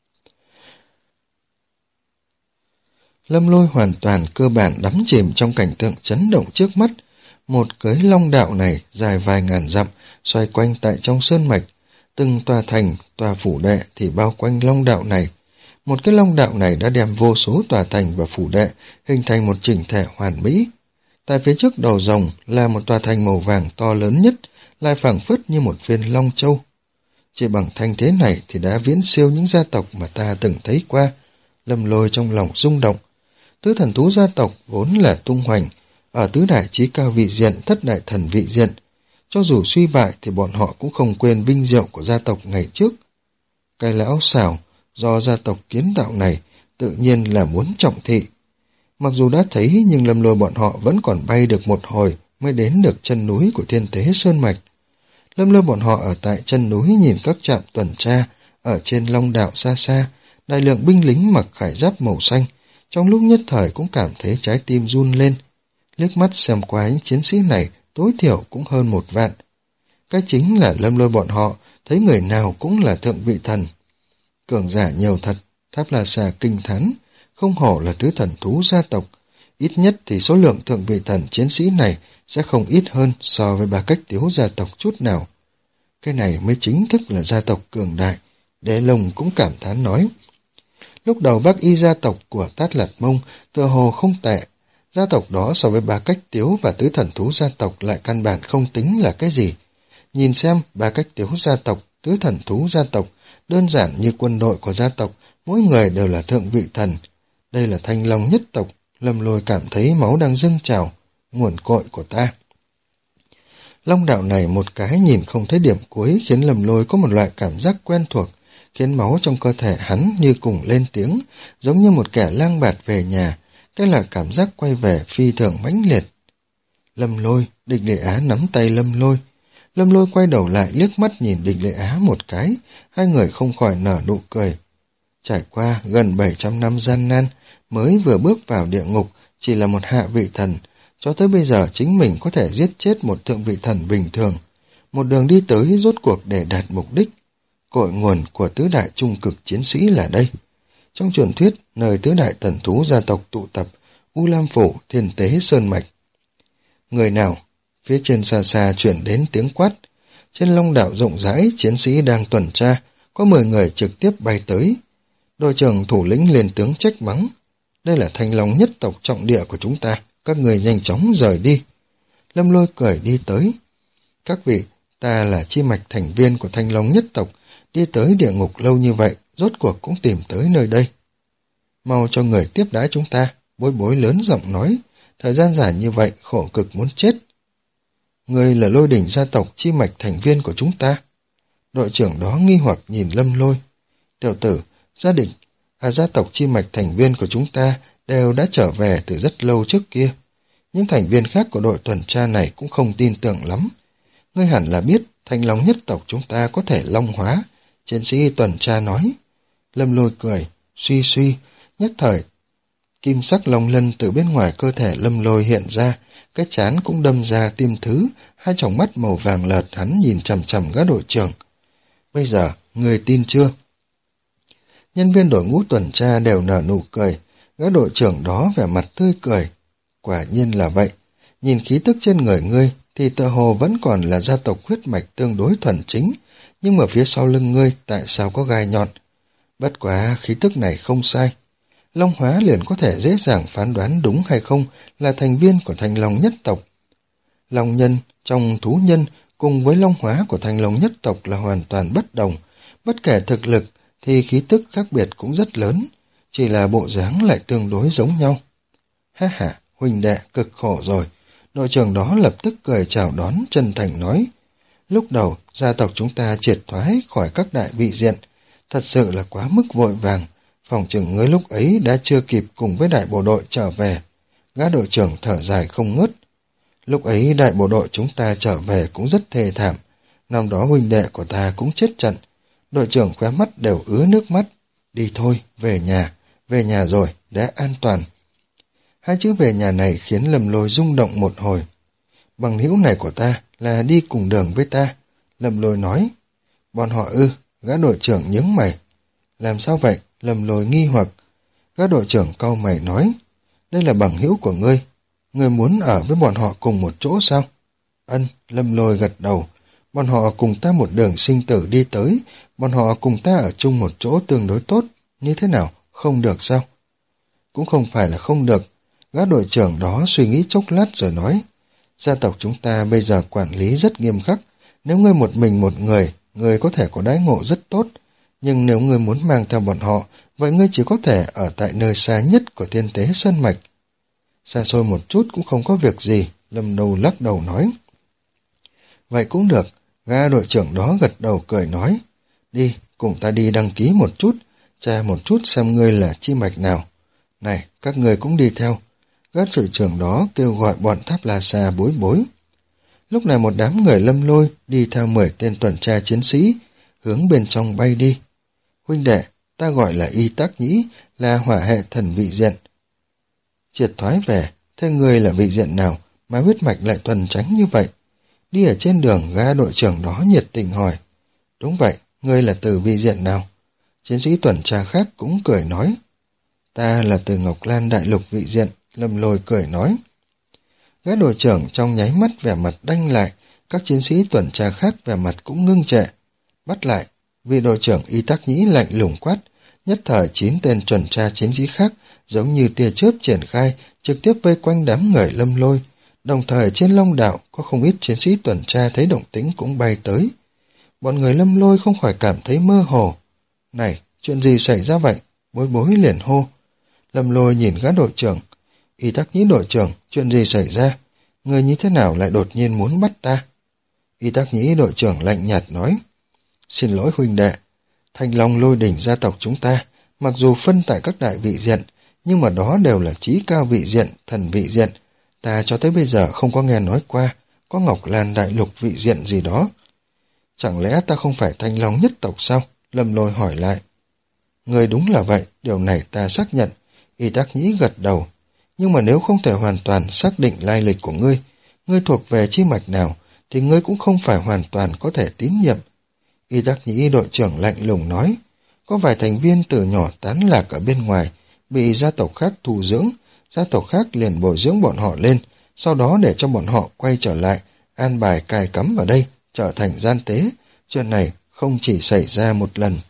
Lâm Lôi hoàn toàn cơ bản đắm chìm trong cảnh tượng chấn động trước mắt. Một cái long đạo này dài vài ngàn dặm, xoay quanh tại trong sơn mạch. Từng tòa thành, tòa phủ đệ thì bao quanh long đạo này. Một cái long đạo này đã đem vô số tòa thành và phủ đệ hình thành một chỉnh thể hoàn mỹ. Tại phía trước đầu rồng là một tòa thành màu vàng to lớn nhất, lại phảng phất như một viên long châu. Chỉ bằng thanh thế này thì đã viễn siêu những gia tộc mà ta từng thấy qua. Lâm Lôi trong lòng rung động. Tứ thần thú gia tộc vốn là tung hoành, ở tứ đại chí cao vị diện, thất đại thần vị diện. Cho dù suy bại thì bọn họ cũng không quên vinh diệu của gia tộc ngày trước. Cái lão xảo do gia tộc kiến tạo này tự nhiên là muốn trọng thị. Mặc dù đã thấy nhưng Lâm Lôi bọn họ vẫn còn bay được một hồi mới đến được chân núi của Thiên Tế Sơn Mạch. Lâm Lôi bọn họ ở tại chân núi nhìn các trạm tuần tra ở trên long đạo xa xa, đại lượng binh lính mặc khải giáp màu xanh, trong lúc nhất thời cũng cảm thấy trái tim run lên. Liếc mắt xem qua những chiến sĩ này tối thiểu cũng hơn một vạn. Cái chính là Lâm Lôi bọn họ thấy người nào cũng là thượng vị thần. Cường giả nhiều thật, Tháp La Sa kinh thán, không hổ là tứ thần thú gia tộc. Ít nhất thì số lượng thượng vị thần chiến sĩ này sẽ không ít hơn so với Ba Cách Tiếu gia tộc chút nào. Cái này mới chính thức là gia tộc cường đại, Đế Long cũng cảm thán nói. Lúc đầu Bắc Y gia tộc của Tát Lạt Mông tựa hồ không tệ, gia tộc đó so với Ba Cách Tiếu và tứ thần thú gia tộc lại căn bản không tính là cái gì. Nhìn xem Ba Cách Tiếu gia tộc, tứ thần thú gia tộc, đơn giản như quân đội của gia tộc, mỗi người đều là thượng vị thần. Đây là Thanh Long nhất tộc, Lâm Lôi cảm thấy máu đang dâng trào, nguồn cội của ta. Long đạo này một cái nhìn không thấy điểm cuối khiến Lâm Lôi có một loại cảm giác quen thuộc, khiến máu trong cơ thể hắn như cùng lên tiếng, giống như một kẻ lang bạt về nhà, cái là cảm giác quay về phi thường mãnh liệt. Lâm Lôi, Địch Lệ Á nắm tay Lâm Lôi. Lâm Lôi quay đầu lại liếc mắt nhìn Địch Lệ Á một cái, hai người không khỏi nở nụ cười. Trải qua gần bảy trăm năm gian nan, mới vừa bước vào địa ngục, chỉ là một hạ vị thần, cho tới bây giờ chính mình có thể giết chết một thượng vị thần bình thường. Một đường đi tới rốt cuộc để đạt mục đích. Cội nguồn của tứ đại trung cực chiến sĩ là đây. Trong truyền thuyết, nơi tứ đại thần thú gia tộc tụ tập, U Lam Phủ, Thiên Tế, Sơn Mạch. Người nào? Phía trên xa xa chuyển đến tiếng quát. Trên long đạo rộng rãi, chiến sĩ đang tuần tra, có mười người trực tiếp bay tới. Đội trưởng thủ lĩnh liền tướng trách mắng. Đây là Thanh Long nhất tộc trọng địa của chúng ta, các người nhanh chóng rời đi. Lâm Lôi cười đi tới. Các vị, ta là chi mạch thành viên của Thanh Long nhất tộc, đi tới địa ngục lâu như vậy, rốt cuộc cũng tìm tới nơi đây. Mau cho người tiếp đãi chúng ta, Bối Bối lớn giọng nói, thời gian dài như vậy khổ cực muốn chết. Người là Lôi đỉnh gia tộc chi mạch thành viên của chúng ta. Đội trưởng đó nghi hoặc nhìn Lâm Lôi. Tiểu tử, gia đình, à gia tộc chi mạch thành viên của chúng ta đều đã trở về từ rất lâu trước kia. Những thành viên khác của đội tuần tra này cũng không tin tưởng lắm. Ngươi hẳn là biết Thanh Long nhất tộc chúng ta có thể long hóa, chiến sĩ tuần tra nói. Lâm Lôi cười, suy suy, nhất thời. Kim sắc long lân từ bên ngoài cơ thể Lâm Lôi hiện ra, cái trán cũng đâm ra tiêm thứ, hai tròng mắt màu vàng lợt hắn nhìn chằm chằm gã đội trưởng. Bây giờ, người tin chưa? Nhân viên đội ngũ tuần tra đều nở nụ cười, gã đội trưởng đó vẻ mặt tươi cười. Quả nhiên là vậy, nhìn khí tức trên người ngươi thì tựa hồ vẫn còn là gia tộc huyết mạch tương đối thuần chính, nhưng mà phía sau lưng ngươi tại sao có gai nhọn? Bất quá khí tức này không sai. Long hóa liền có thể dễ dàng phán đoán đúng hay không là thành viên của Thanh Long nhất tộc. Long nhân trong thú nhân cùng với long hóa của Thanh Long nhất tộc là hoàn toàn bất đồng, bất kể thực lực thì khí tức khác biệt cũng rất lớn, chỉ là bộ dáng lại tương đối giống nhau. Ha ha, huynh đệ cực khổ rồi. Đội trưởng đó lập tức cười chào đón, chân thành nói. Lúc đầu, gia tộc chúng ta triệt thoái khỏi các đại vị diện, thật sự là quá mức vội vàng, phòng chừng ngươi lúc ấy đã chưa kịp cùng với đại bộ đội trở về. Gã đội trưởng thở dài không ngớt. Lúc ấy đại bộ đội chúng ta trở về cũng rất thê thảm, năm đó huynh đệ của ta cũng chết trận. Đội trưởng khóe mắt đều ứa nước mắt. Đi thôi, về nhà, về nhà rồi, đã an toàn. Hai chữ về nhà này khiến Lâm Lôi rung động một hồi. Bằng hữu này của ta là đi cùng đường với ta. Lâm Lôi nói. Bọn họ ư, gã đội trưởng nhướng mày. Làm sao vậy? Lâm Lôi nghi hoặc. Gã đội trưởng cau mày nói. Đây là bằng hữu của ngươi. Ngươi muốn ở với bọn họ cùng một chỗ sao? Ân, Lâm Lôi gật đầu. Bọn họ cùng ta một đường sinh tử đi tới. Bọn họ cùng ta ở chung một chỗ tương đối tốt. Như thế nào? Không được sao? Cũng không phải là không được. Gã đội trưởng đó suy nghĩ chốc lát rồi nói. Gia tộc chúng ta bây giờ quản lý rất nghiêm khắc. Nếu ngươi một mình một người, ngươi có thể có đãi ngộ rất tốt. Nhưng nếu ngươi muốn mang theo bọn họ, vậy ngươi chỉ có thể ở tại nơi xa nhất của Thiên Tế Sơn Mạch. Xa xôi một chút cũng không có việc gì, Lâm Đầu lắc đầu nói. Vậy cũng được, gã đội trưởng đó gật đầu cười nói. Đi, cùng ta đi đăng ký một chút, tra một chút xem ngươi là chi mạch nào. Này, các người cũng đi theo. Gã đội trưởng đó kêu gọi bọn Tháp La Sa Bối Bối. Lúc này một đám người Lâm Lôi đi theo mười tên tuần tra chiến sĩ, hướng bên trong bay đi. Huynh đệ, ta gọi là Y Tác Nhĩ, là hỏa hệ thần vị diện. Triệt thoái về, thế ngươi là vị diện nào mà huyết mạch lại thuần tránh như vậy? Đi ở trên đường, gã đội trưởng đó nhiệt tình hỏi. Đúng vậy, ngươi là từ vị diện nào? Chiến sĩ tuần tra khác cũng cười nói. Ta là từ Ngọc Lan Đại Lục vị diện, Lâm Lôi cười nói. Gã đội trưởng trong nháy mắt vẻ mặt đanh lại, các chiến sĩ tuần tra khác vẻ mặt cũng ngưng trệ. Bắt lại, vị đội trưởng Y Tác Nhĩ lạnh lùng quát, nhất thời chín tên tuần tra chiến sĩ khác giống như tia chớp triển khai, trực tiếp vây quanh đám người Lâm Lôi. Đồng thời trên Long Đạo có không ít chiến sĩ tuần tra thấy động tĩnh cũng bay tới. Bọn người Lâm Lôi không khỏi cảm thấy mơ hồ. Này, chuyện gì xảy ra vậy? Bối Bối liền hô. Lâm Lôi nhìn gã đội trưởng. Y Tắc Nhĩ đội trưởng, chuyện gì xảy ra? Người như thế nào lại đột nhiên muốn bắt ta? Y Tắc Nhĩ đội trưởng lạnh nhạt nói. Xin lỗi huynh đệ, Thanh Long Lôi Đỉnh gia tộc chúng ta, mặc dù phân tại các đại vị diện, nhưng mà đó đều là chí cao vị diện, thần vị diện. Ta cho tới bây giờ không có nghe nói qua, có Ngọc Lan đại lục vị diện gì đó. Chẳng lẽ ta không phải Thanh Long nhất tộc sao? Lâm Lôi hỏi lại. Người đúng là vậy, điều này ta xác nhận. Y Tắc Nhĩ gật đầu. Nhưng mà nếu không thể hoàn toàn xác định lai lịch của ngươi, ngươi thuộc về chi mạch nào, thì ngươi cũng không phải hoàn toàn có thể tín nhiệm. Y Tắc Nhĩ đội trưởng lạnh lùng nói, có vài thành viên từ nhỏ tán lạc ở bên ngoài, bị gia tộc khác thu dưỡng, gia tộc khác liền bồi dưỡng bọn họ lên, sau đó để cho bọn họ quay trở lại, an bài cài cắm vào đây, trở thành gian tế. Chuyện này không chỉ xảy ra một lần.